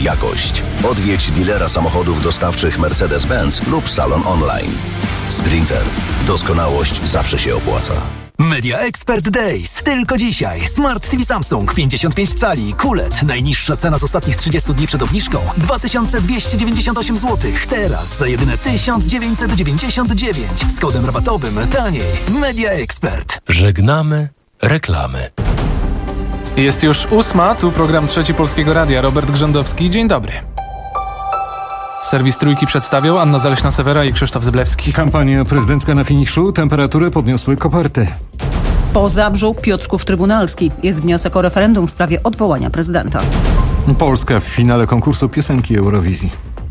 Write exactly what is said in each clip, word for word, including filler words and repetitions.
jakość. Odwiedź dilera samochodów dostawczych Mercedes-Benz lub salon online. Sprinter. Doskonałość zawsze się opłaca. Media Expert Days. Tylko dzisiaj. Smart T V Samsung pięćdziesiąt pięć cali Q L E D. Najniższa cena z ostatnich trzydziestu dni przed obniżką dwa tysiące dwieście dziewięćdziesiąt osiem złotych. Teraz za jedyne tysiąc dziewięćset dziewięćdziesiąt dziewięć. Z kodem rabatowym taniej. Media Expert. Żegnamy reklamy. Jest już ósma, tu program Trzeci Polskiego Radia. Robert Grzędowski, dzień dobry. Serwis Trójki przedstawią Anna Zaleśna-Sewera i Krzysztof Zyblewski. Kampania prezydencka na finiszu, temperatury podniosły koperty. Po Zabrzu Piotrków Trybunalski jest wniosek o referendum w sprawie odwołania prezydenta. Polska w finale konkursu piosenki Eurowizji.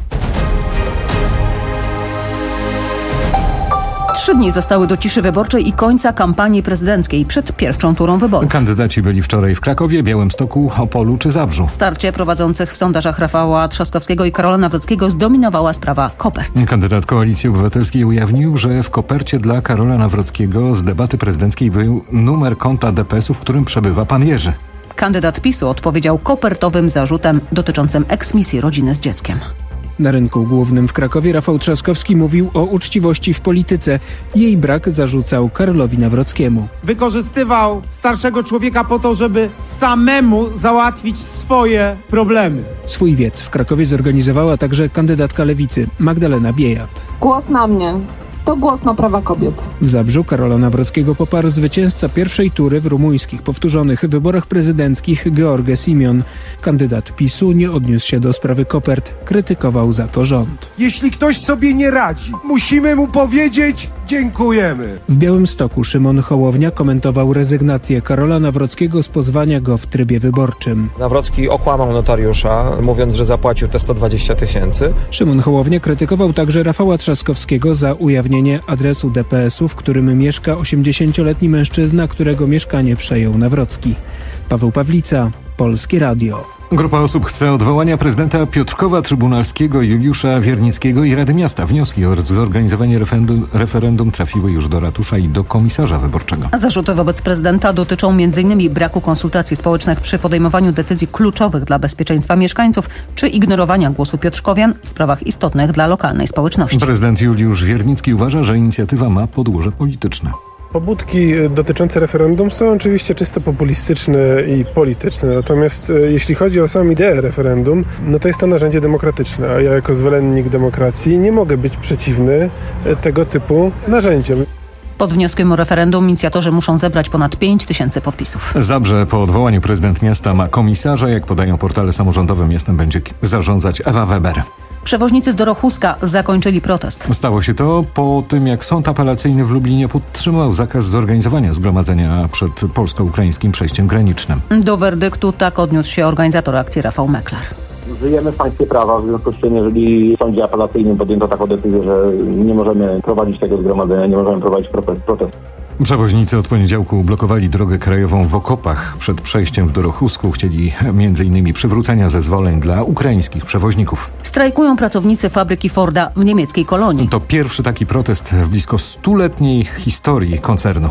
Trzy dni zostały do ciszy wyborczej i końca kampanii prezydenckiej przed pierwszą turą wyborów. Kandydaci byli wczoraj w Krakowie, Białymstoku, Opolu czy Zabrzu. Starcie prowadzących w sondażach Rafała Trzaskowskiego i Karola Nawrockiego zdominowała sprawa kopert. Kandydat Koalicji Obywatelskiej ujawnił, że w kopercie dla Karola Nawrockiego z debaty prezydenckiej był numer konta D P S-u, w którym przebywa pan Jerzy. Kandydat PiSu odpowiedział kopertowym zarzutem dotyczącym eksmisji rodziny z dzieckiem. Na rynku głównym w Krakowie Rafał Trzaskowski mówił o uczciwości w polityce. Jej brak zarzucał Karolowi Nawrockiemu. Wykorzystywał starszego człowieka po to, żeby samemu załatwić swoje problemy. Swój wiec w Krakowie zorganizowała także kandydatka Lewicy Magdalena Biejat. Głos na mnie. To głos na prawa kobiet. W Zabrzu Karola Nawrockiego poparł zwycięzca pierwszej tury w rumuńskich powtórzonych wyborach prezydenckich George Simion. Kandydat PiSu nie odniósł się do sprawy kopert, krytykował za to rząd. Jeśli ktoś sobie nie radzi, musimy mu powiedzieć dziękujemy. W Białymstoku Szymon Hołownia komentował rezygnację Karola Nawrockiego z pozwania go w trybie wyborczym. Nawrocki okłamał notariusza, mówiąc, że zapłacił te sto dwadzieścia tysięcy. Szymon Hołownia krytykował także Rafała Trzaskowskiego za ujawnienie adresu D P S-u, w którym mieszka osiemdziesięcioletni mężczyzna, którego mieszkanie przejął Nawrocki. Paweł Pawlica, Polskie Radio. Grupa osób chce odwołania prezydenta Piotrkowa Trybunalskiego, Juliusza Wiernickiego i Rady Miasta. Wnioski o zorganizowanie referendum, referendum trafiły już do ratusza i do komisarza wyborczego. Zarzuty wobec prezydenta dotyczą między innymi braku konsultacji społecznych przy podejmowaniu decyzji kluczowych dla bezpieczeństwa mieszkańców czy ignorowania głosu piotrkowian w sprawach istotnych dla lokalnej społeczności. Prezydent Juliusz Wiernicki uważa, że inicjatywa ma podłoże polityczne. Pobudki dotyczące referendum są oczywiście czysto populistyczne i polityczne, natomiast jeśli chodzi o samą ideę referendum, no to jest to narzędzie demokratyczne, a ja jako zwolennik demokracji nie mogę być przeciwny tego typu narzędziom. Pod wnioskiem o referendum inicjatorzy muszą zebrać ponad pięć tysięcy podpisów. Zabrze po odwołaniu prezydent miasta ma komisarza. Jak podają portale samorządowe, miastem będzie zarządzać Ewa Weber. Przewoźnicy z Dorochuska zakończyli protest. Stało się to po tym, jak sąd apelacyjny w Lublinie podtrzymał zakaz zorganizowania zgromadzenia przed polsko-ukraińskim przejściem granicznym. Do werdyktu tak odniósł się organizator akcji Rafał Meklar. Żyjemy w państwie prawa, w związku z tym, jeżeli w sądzie apelacyjnym podjęto taką decyzję, że nie możemy prowadzić tego zgromadzenia, nie możemy prowadzić protestu. Przewoźnicy od poniedziałku blokowali drogę krajową w okopach przed przejściem w Dorochusku. Chcieli między innymi przywrócenia zezwoleń dla ukraińskich przewoźników. Strajkują pracownicy fabryki Forda w niemieckiej Kolonii. To pierwszy taki protest w blisko stuletniej historii koncernu.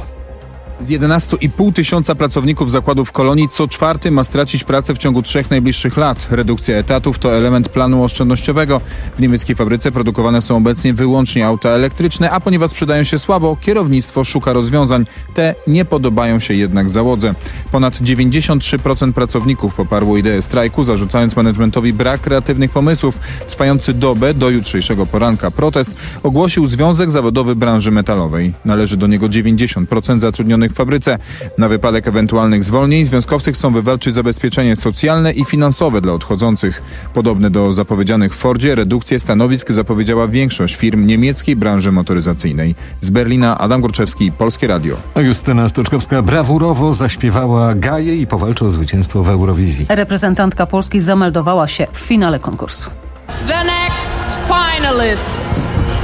Z jedenastu i pół tysiąca pracowników zakładów Kolonii co czwarty ma stracić pracę w ciągu trzech najbliższych lat. Redukcja etatów to element planu oszczędnościowego. W niemieckiej fabryce produkowane są obecnie wyłącznie auta elektryczne, a ponieważ sprzedają się słabo, kierownictwo szuka rozwiązań. Te nie podobają się jednak załodze. Ponad dziewięćdziesiąt trzy procent pracowników poparło ideę strajku, zarzucając managementowi brak kreatywnych pomysłów. Trwający dobę do jutrzejszego poranka protest ogłosił Związek Zawodowy Branży Metalowej. Należy do niego dziewięćdziesiąt procent zatrudnionych w fabryce. Na wypadek ewentualnych zwolnień związkowcy chcą wywalczyć zabezpieczenie socjalne i finansowe dla odchodzących. Podobne do zapowiedzianych w Fordzie, redukcję stanowisk zapowiedziała większość firm niemieckiej branży motoryzacyjnej. Z Berlina Adam Górczewski, Polskie Radio. Justyna Stoczkowska brawurowo zaśpiewała Gaję i powalczy o zwycięstwo w Eurowizji. Reprezentantka Polski zameldowała się w finale konkursu. The next finalist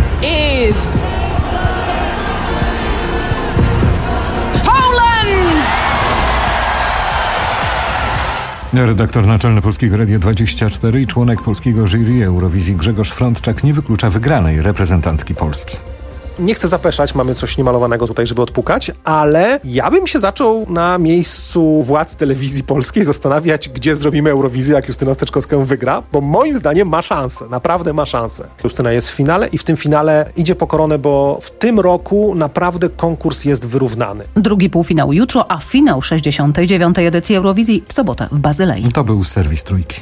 is Redaktor naczelny Polskiego Radia dwadzieścia cztery i członek polskiego jury Eurowizji Grzegorz Frądczak nie wyklucza wygranej reprezentantki Polski. Nie chcę zapeszać, mamy coś niemalowanego tutaj, żeby odpukać, ale ja bym się zaczął na miejscu władz telewizji polskiej zastanawiać, gdzie zrobimy Eurowizję, jak Justyna Steczkowska ją wygra, bo moim zdaniem ma szansę, naprawdę ma szansę. Justyna jest w finale i w tym finale idzie po koronę, bo w tym roku naprawdę konkurs jest wyrównany. Drugi półfinał jutro, a finał sześćdziesiątej dziewiątej edycji Eurowizji w sobotę w Bazylei. To był serwis Trójki.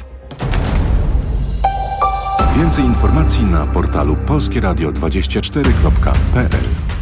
Więcej informacji na portalu polskie radio dwadzieścia cztery kropka p l.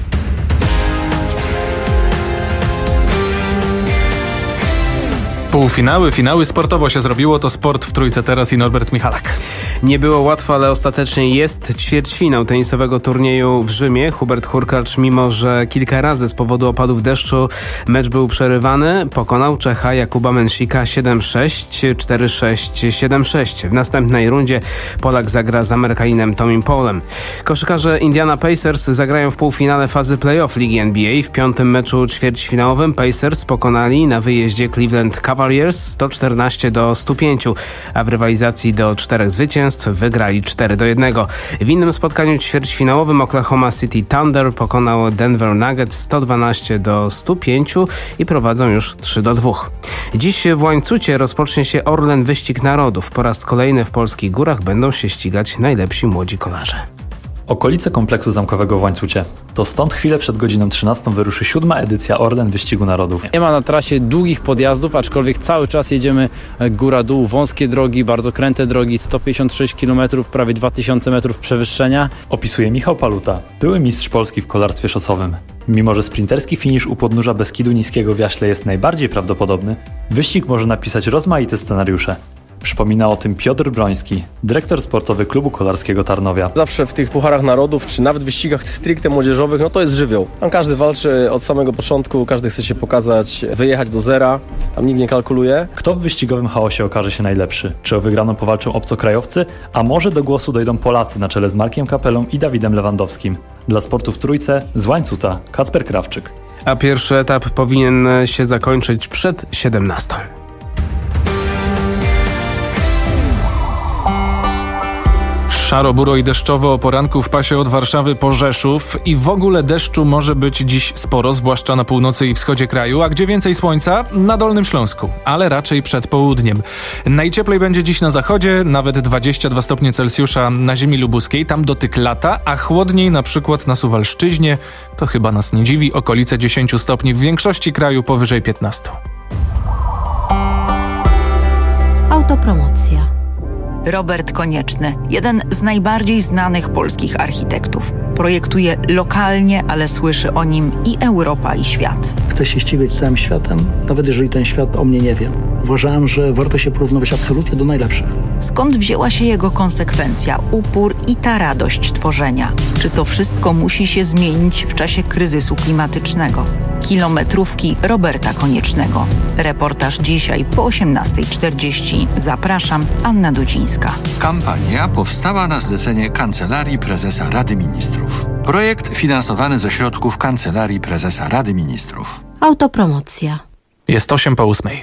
Półfinały, finały, sportowo się zrobiło, to sport w Trójce teraz i Norbert Michalak. Nie było łatwo, ale ostatecznie jest ćwierćfinał tenisowego turnieju w Rzymie. Hubert Hurkacz, mimo że kilka razy z powodu opadów deszczu mecz był przerywany, pokonał Czecha Jakuba Mensika siedem sześć, cztery sześć, siedem sześć. W następnej rundzie Polak zagra z Amerykaninem Tomim Paulem. Koszykarze Indiana Pacers zagrają w półfinale fazy playoff Ligi N B A. W piątym meczu ćwierćfinałowym Pacers pokonali na wyjeździe Cleveland Cavaliers sto czternaście do stu pięciu, a w rywalizacji do czterech zwycięstw wygrali cztery do jednego. W innym spotkaniu ćwierćfinałowym Oklahoma City Thunder pokonał Denver Nuggets sto dwanaście do stu pięciu i prowadzą już trzy do dwóch. Dziś w Łańcucie rozpocznie się Orlen Wyścig Narodów. Po raz kolejny w polskich górach będą się ścigać najlepsi młodzi kolarze. Okolice kompleksu zamkowego w Łańcucie. To stąd chwilę przed godziną trzynastą wyruszy siódma edycja Orlen Wyścigu Narodów. Nie ma na trasie długich podjazdów, aczkolwiek cały czas jedziemy góra-dół, wąskie drogi, bardzo kręte drogi, sto pięćdziesiąt sześć kilometrów, prawie dwa tysiące metrów przewyższenia. Opisuje Michał Paluta, były mistrz Polski w kolarstwie szosowym. Mimo że sprinterski finisz u podnóża Beskidu Niskiego w Jaśle jest najbardziej prawdopodobny, wyścig może napisać rozmaite scenariusze. Przypomina o tym Piotr Broński, dyrektor sportowy klubu kolarskiego Tarnowia. Zawsze w tych pucharach narodów, czy nawet wyścigach stricte młodzieżowych, no to jest żywioł. Tam każdy walczy od samego początku, każdy chce się pokazać, wyjechać do zera, tam nikt nie kalkuluje. Kto w wyścigowym chaosie okaże się najlepszy? Czy o wygraną powalczą obcokrajowcy, a może do głosu dojdą Polacy na czele z Markiem Kapelą i Dawidem Lewandowskim? Dla sportu w Trójce z Łańcuta Kacper Krawczyk. A pierwszy etap powinien się zakończyć przed siedemnastą. Szaro, buro i deszczowo o poranku w pasie od Warszawy po Rzeszów i w ogóle deszczu może być dziś sporo, zwłaszcza na północy i wschodzie kraju, a gdzie więcej słońca? Na Dolnym Śląsku, ale raczej przed południem. Najcieplej będzie dziś na zachodzie, nawet dwadzieścia dwa stopnie Celsjusza na ziemi lubuskiej, tam dotyk lata, a chłodniej na przykład na Suwalszczyźnie, to chyba nas nie dziwi, okolice dziesięć stopni, w większości kraju powyżej piętnaście. Autopromocja. Robert Konieczny, jeden z najbardziej znanych polskich architektów. Projektuje lokalnie, ale słyszy o nim i Europa, i świat. Chcę się ścigać z całym światem, nawet jeżeli ten świat o mnie nie wie. Uważałem, że warto się porównywać absolutnie do najlepszych. Skąd wzięła się jego konsekwencja, upór i ta radość tworzenia? Czy to wszystko musi się zmienić w czasie kryzysu klimatycznego? Kilometrówki Roberta Koniecznego. Reportaż dzisiaj po osiemnasta czterdzieści. Zapraszam, Anna Dudzińska. Kampania powstała na zlecenie Kancelarii Prezesa Rady Ministrów. Projekt finansowany ze środków Kancelarii Prezesa Rady Ministrów. Autopromocja. Jest osiem po ósmej.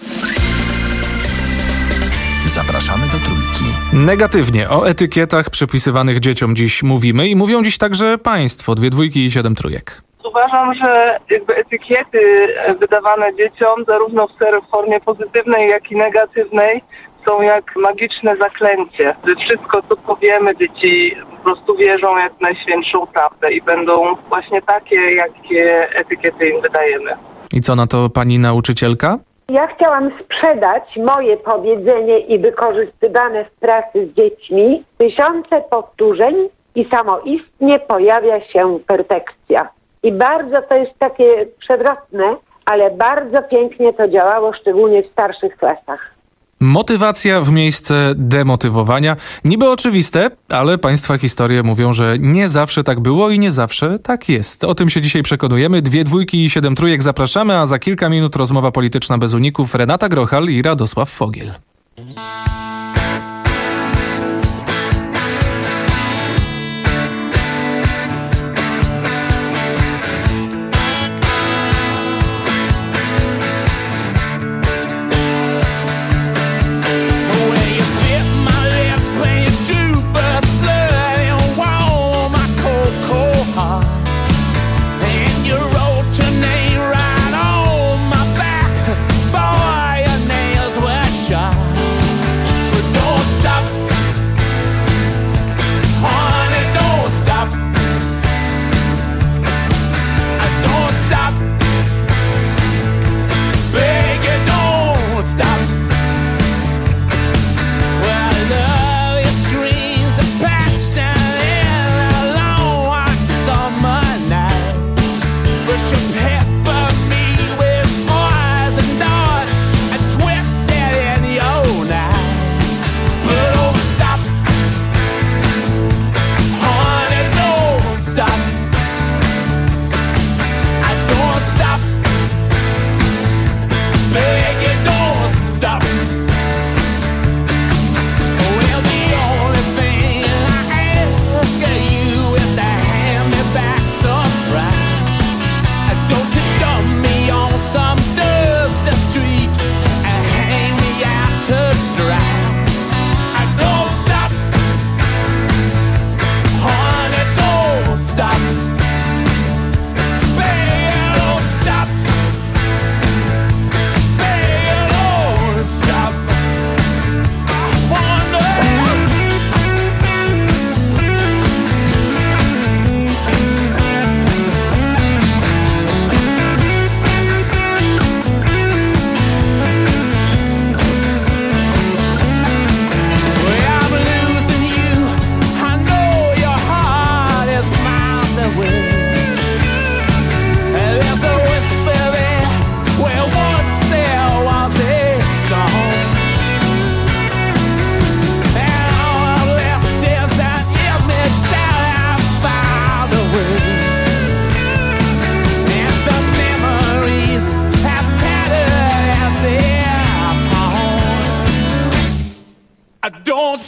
Zapraszamy do Trójki. Negatywnie o etykietach przypisywanych dzieciom dziś mówimy i mówią dziś także państwo, dwie dwójki i siedem trójek. Uważam, że jakby etykiety wydawane dzieciom zarówno w formie pozytywnej, jak i negatywnej są jak magiczne zaklęcie. Że wszystko, co powiemy, dzieci po prostu wierzą jak najświętszą prawdę i będą właśnie takie, jakie etykiety im wydajemy. I co na to pani nauczycielka? Ja chciałam sprzedać moje powiedzenie i wykorzystywane w pracy z dziećmi. Tysiące powtórzeń i samoistnie pojawia się perfekcja. I bardzo to jest takie przewrotne, ale bardzo pięknie to działało, szczególnie w starszych klasach. Motywacja w miejsce demotywowania. Niby oczywiste, ale państwa historie mówią, że nie zawsze tak było i nie zawsze tak jest. O tym się dzisiaj przekonujemy. Dwie dwójki i siedem trójek zapraszamy, a za kilka minut rozmowa polityczna bez uników. Renata Grochal i Radosław Fogiel.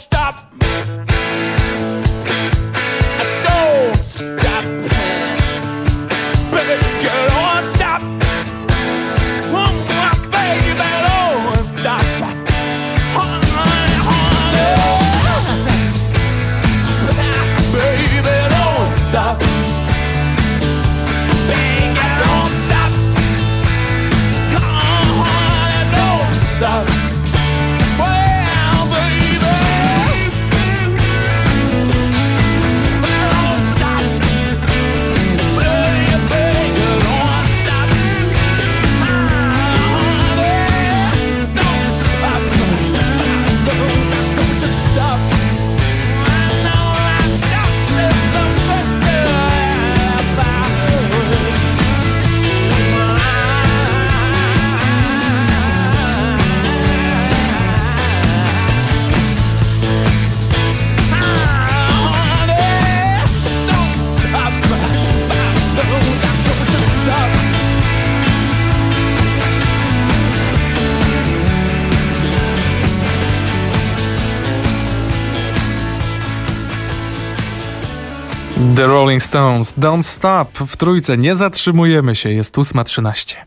The Rolling Stones, Don't Stop. W trójce nie zatrzymujemy się, jest ósma trzynaście.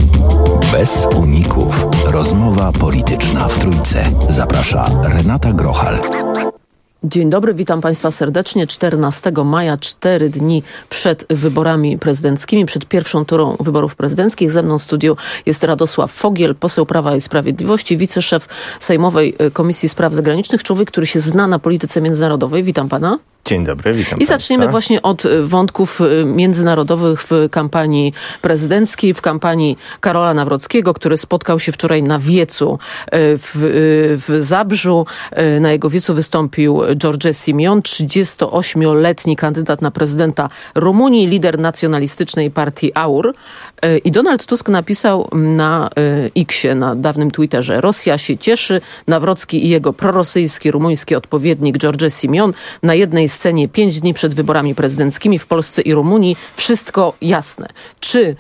Bez uników. Rozmowa polityczna w trójce. Zaprasza Renata Grochal. Dzień dobry, witam Państwa serdecznie. czternastego maja, cztery dni przed wyborami prezydenckimi, przed pierwszą turą wyborów prezydenckich. Ze mną w studiu jest Radosław Fogiel, poseł Prawa i Sprawiedliwości, wiceszef Sejmowej Komisji Spraw Zagranicznych, człowiek, który się zna na polityce międzynarodowej. Witam Pana. Dzień dobry, witam I zaczniemy Państwa. właśnie od wątków międzynarodowych w kampanii prezydenckiej, w kampanii Karola Nawrockiego, który spotkał się wczoraj na wiecu w, w Zabrzu. Na jego wiecu wystąpił George Simeon, trzydziestoośmioletni kandydat na prezydenta Rumunii, lider nacjonalistycznej partii AUR. I Donald Tusk napisał na X-ie, na dawnym Twitterze: Rosja się cieszy, Nawrocki i jego prorosyjski rumuński odpowiednik George Simeon na jednej scenie pięć dni przed wyborami prezydenckimi w Polsce i Rumunii. Wszystko jasne. Czy y,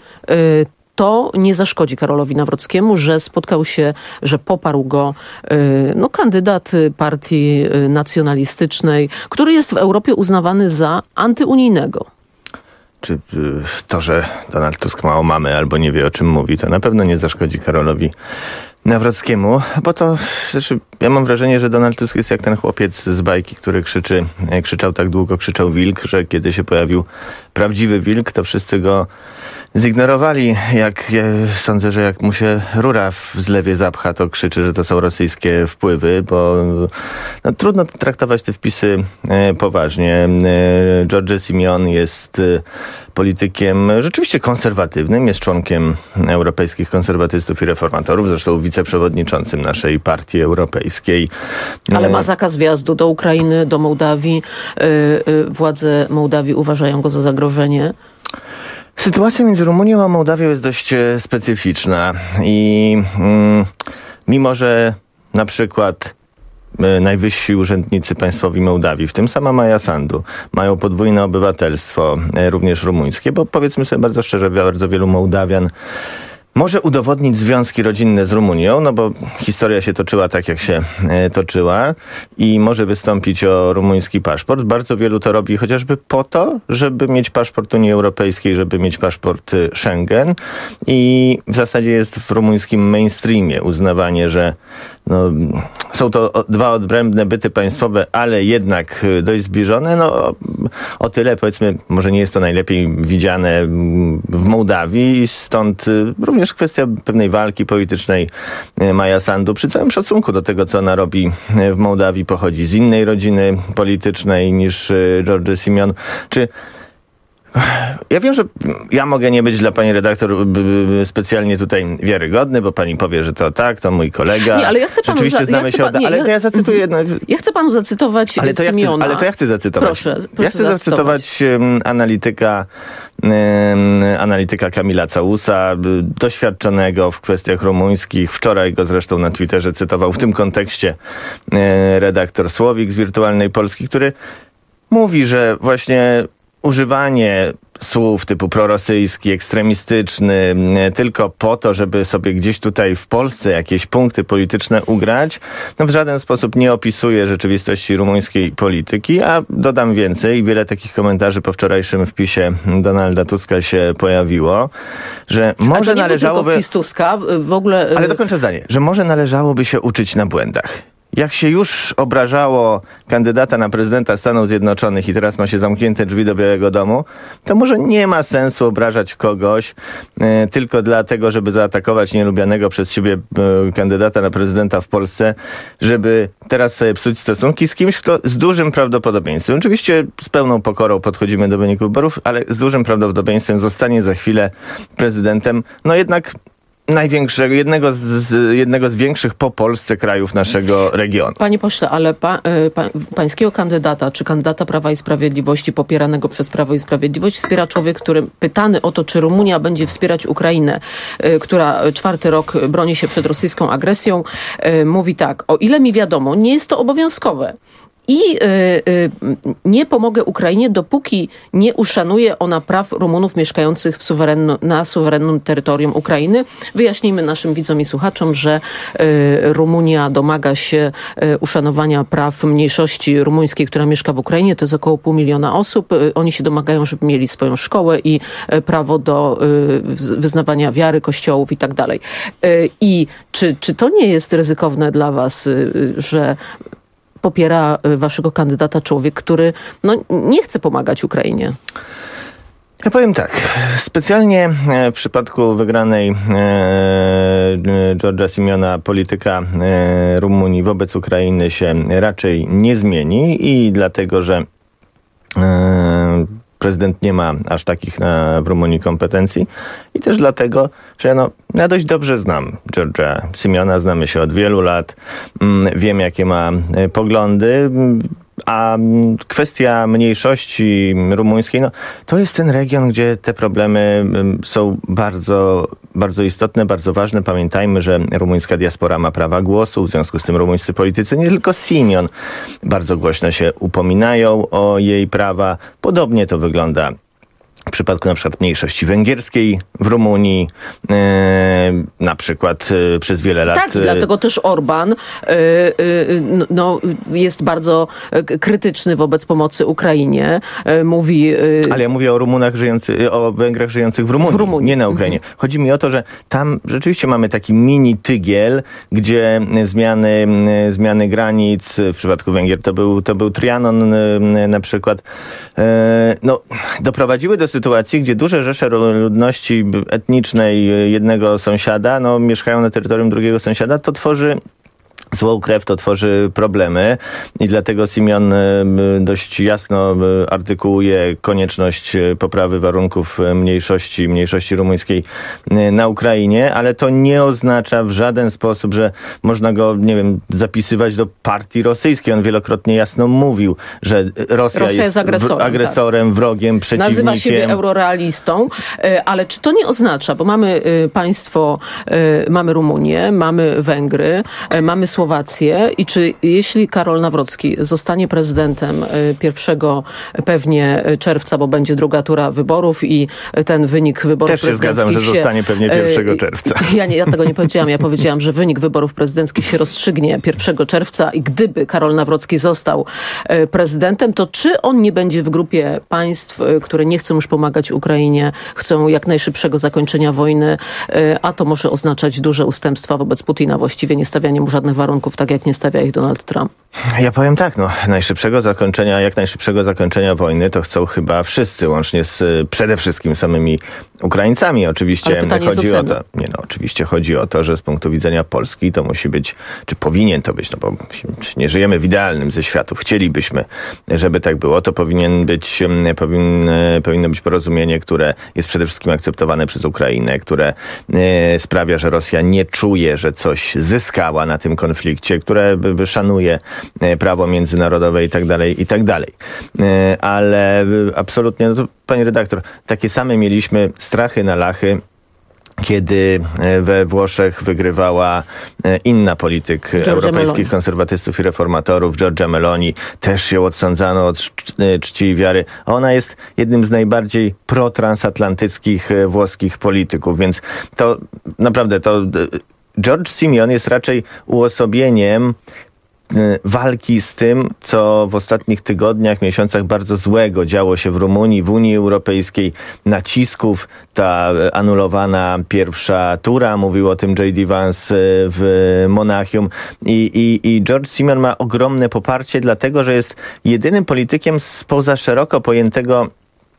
to nie zaszkodzi Karolowi Nawrockiemu, że spotkał się, że poparł go y, no, kandydat partii nacjonalistycznej, który jest w Europie uznawany za antyunijnego? Czy to, że Donald Tusk ma o mamy albo nie wie, o czym mówi, to na pewno nie zaszkodzi Karolowi Nawrockiemu, bo to, znaczy, ja mam wrażenie, że Donald Tusk jest jak ten chłopiec z bajki, który krzyczy, krzyczał tak długo, krzyczał wilk, że kiedy się pojawił prawdziwy wilk, to wszyscy go zignorowali. Jak ja sądzę, że jak mu się rura w zlewie zapcha, to krzyczy, że to są rosyjskie wpływy, bo no, trudno traktować te wpisy e, poważnie. E, George Simeon jest e, politykiem rzeczywiście konserwatywnym, jest członkiem europejskich konserwatystów i reformatorów, zresztą wiceprzewodniczącym naszej partii europejskiej. Ale ma zakaz wjazdu do Ukrainy, do Mołdawii. Yy, yy, władze Mołdawii uważają go za zagrożenie. Sytuacja między Rumunią a Mołdawią jest dość specyficzna i mm, mimo, że na przykład najwyżsi urzędnicy państwowi Mołdawii, w tym sama Maja Sandu, mają podwójne obywatelstwo, również rumuńskie, bo powiedzmy sobie bardzo szczerze, bardzo wielu Mołdawian może udowodnić związki rodzinne z Rumunią, no bo historia się toczyła tak, jak się e, toczyła i może wystąpić o rumuński paszport. Bardzo wielu to robi chociażby po to, żeby mieć paszport Unii Europejskiej, żeby mieć paszport Schengen i w zasadzie jest w rumuńskim mainstreamie uznawanie, że no, są to dwa odrębne byty państwowe, ale jednak dość zbliżone. No, o, o tyle, powiedzmy, może nie jest to najlepiej widziane w Mołdawii, stąd również kwestia pewnej walki politycznej Maja Sandu. Przy całym szacunku do tego, co ona robi w Mołdawii, pochodzi z innej rodziny politycznej niż George Simeon. Czy ja wiem, że ja mogę nie być dla pani redaktor specjalnie tutaj wiarygodny, bo pani powie, że to tak, to mój kolega. Nie, ale ja chcę panu Rzeczywiście za, znamy ja się od... nie, Ale ja, to ja zacytuję jedno... Ja chcę panu zacytować ale to ja Simeona. chcę, ale to ja chcę zacytować. Proszę, proszę ja chcę zacytować, zacytować um, analityka um, analityka Kamila Całusa, doświadczonego w kwestiach rumuńskich. Wczoraj go zresztą na Twitterze cytował w tym kontekście um, redaktor Słowik z Wirtualnej Polski, który mówi, że właśnie używanie słów typu prorosyjski, ekstremistyczny, tylko po to, żeby sobie gdzieś tutaj w Polsce jakieś punkty polityczne ugrać, no w żaden sposób nie opisuje rzeczywistości rumuńskiej polityki, a dodam więcej, wiele takich komentarzy po wczorajszym wpisie Donalda Tuska się pojawiło, że może a to nie należałoby... był tylko wpis Tuska, w ogóle... Ale dokończę zdanie, że może należałoby się uczyć na błędach. Jak się już obrażało kandydata na prezydenta Stanów Zjednoczonych i teraz ma się zamknięte drzwi do Białego Domu, to może nie ma sensu obrażać kogoś e, tylko dlatego, żeby zaatakować nielubianego przez siebie e, kandydata na prezydenta w Polsce, żeby teraz sobie psuć stosunki z kimś, kto z dużym prawdopodobieństwem, oczywiście z pełną pokorą podchodzimy do wyniku wyborów, ale z dużym prawdopodobieństwem zostanie za chwilę prezydentem, no jednak największego, jednego z, jednego z większych po Polsce krajów naszego regionu. Panie pośle, ale pa, pa, pańskiego kandydata, czy kandydata Prawa i Sprawiedliwości popieranego przez Prawo i Sprawiedliwość wspiera człowiek, który pytany o to, czy Rumunia będzie wspierać Ukrainę, która czwarty rok broni się przed rosyjską agresją, mówi tak: o ile mi wiadomo, nie jest to obowiązkowe. I y, y, nie pomogę Ukrainie, dopóki nie uszanuje ona praw Rumunów mieszkających w suwerenno, na suwerennym terytorium Ukrainy. Wyjaśnijmy naszym widzom i słuchaczom, że y, Rumunia domaga się y, uszanowania praw mniejszości rumuńskiej, która mieszka w Ukrainie. To jest około pół miliona osób. Y, oni się domagają, żeby mieli swoją szkołę i y, prawo do y, wyznawania wiary, kościołów i tak dalej. Y, I czy, czy to nie jest ryzykowne dla was, y, że popiera waszego kandydata człowiek, który no, nie chce pomagać Ukrainie? Ja powiem tak, specjalnie w przypadku wygranej e, Giorgia Simiona polityka e, Rumunii wobec Ukrainy się raczej nie zmieni i dlatego, że e, prezydent nie ma aż takich na, w Rumunii kompetencji i też dlatego, że no, ja dość dobrze znam Giorgia Simiona, znamy się od wielu lat, mm, wiem jakie ma y, poglądy, a kwestia mniejszości rumuńskiej, no to jest ten region, gdzie te problemy są bardzo, bardzo istotne, bardzo ważne. Pamiętajmy, że rumuńska diaspora ma prawa głosu, w związku z tym rumuńscy politycy, nie tylko Simion, bardzo głośno się upominają o jej prawa. Podobnie to wygląda w przypadku na przykład mniejszości węgierskiej w Rumunii, e, na przykład e, przez wiele lat... Tak, dlatego też Orban e, e, no, jest bardzo krytyczny wobec pomocy Ukrainie. E, mówi... E, Ale ja mówię o Rumunach żyjących, o Węgrach żyjących w Rumunii, w Rumunii. Nie na Ukrainie. Mhm. Chodzi mi o to, że tam rzeczywiście mamy taki mini tygiel, gdzie zmiany, zmiany granic, w przypadku Węgier to był, to był Trianon na przykład, e, no, doprowadziły do sytuacji, gdzie duże rzesze ludności etnicznej jednego sąsiada, no, mieszkają na terytorium drugiego sąsiada, to tworzy złą krew, to tworzy problemy i dlatego Simion dość jasno artykułuje konieczność poprawy warunków mniejszości, mniejszości rumuńskiej na Ukrainie, ale to nie oznacza w żaden sposób, że można go, nie wiem, zapisywać do partii rosyjskiej. On wielokrotnie jasno mówił, że Rosja, Rosja jest, jest agresorem, agresorem tak. wrogiem, przeciwnikiem. Nazywa siebie eurorealistą, ale czy to nie oznacza, bo mamy państwo, mamy Rumunię, mamy Węgry, mamy Słowację i czy jeśli Karol Nawrocki zostanie prezydentem pierwszego pewnie czerwca, bo będzie druga tura wyborów i ten wynik wyborów Też się prezydenckich zgadzam, że zostanie pewnie pierwszego czerwca. Ja, nie, ja tego nie powiedziałam. Ja powiedziałam, że wynik wyborów prezydenckich się rozstrzygnie pierwszego czerwca i gdyby Karol Nawrocki został prezydentem, to czy on nie będzie w grupie państw, które nie chcą już pomagać Ukrainie, chcą jak najszybszego zakończenia wojny, a to może oznaczać duże ustępstwa wobec Putina, właściwie nie stawianie mu żadnych warunków, tak jak nie stawia ich Donald Trump. Ja powiem tak, no, najszybszego zakończenia, jak najszybszego zakończenia wojny to chcą chyba wszyscy, łącznie z przede wszystkim samymi Ukraińcami. Oczywiście chodzi o to, nie no, oczywiście chodzi o to, że z punktu widzenia Polski to musi być, czy powinien to być, no bo nie żyjemy w idealnym ze światów. Chcielibyśmy, żeby tak było. To powinien być, powin, powinno być porozumienie, które jest przede wszystkim akceptowane przez Ukrainę, które e, sprawia, że Rosja nie czuje, że coś zyskała na tym konflikcie, które szanuje prawo międzynarodowe i tak dalej, i tak dalej. Ale absolutnie, no to pani redaktor, takie same mieliśmy strachy na lachy kiedy we Włoszech wygrywała inna polityk Giorgia europejskich Meloni. konserwatystów i reformatorów, Giorgia Meloni. Też ją odsądzano od czci i wiary. Ona jest jednym z najbardziej protransatlantyckich włoskich polityków, więc to naprawdę to George Simeon jest raczej uosobieniem walki z tym, co w ostatnich tygodniach, miesiącach bardzo złego działo się w Rumunii, w Unii Europejskiej, nacisków, ta anulowana pierwsza tura, mówił o tym J D Vance w Monachium i, i, i George Simeon ma ogromne poparcie, dlatego, że jest jedynym politykiem spoza szeroko pojętego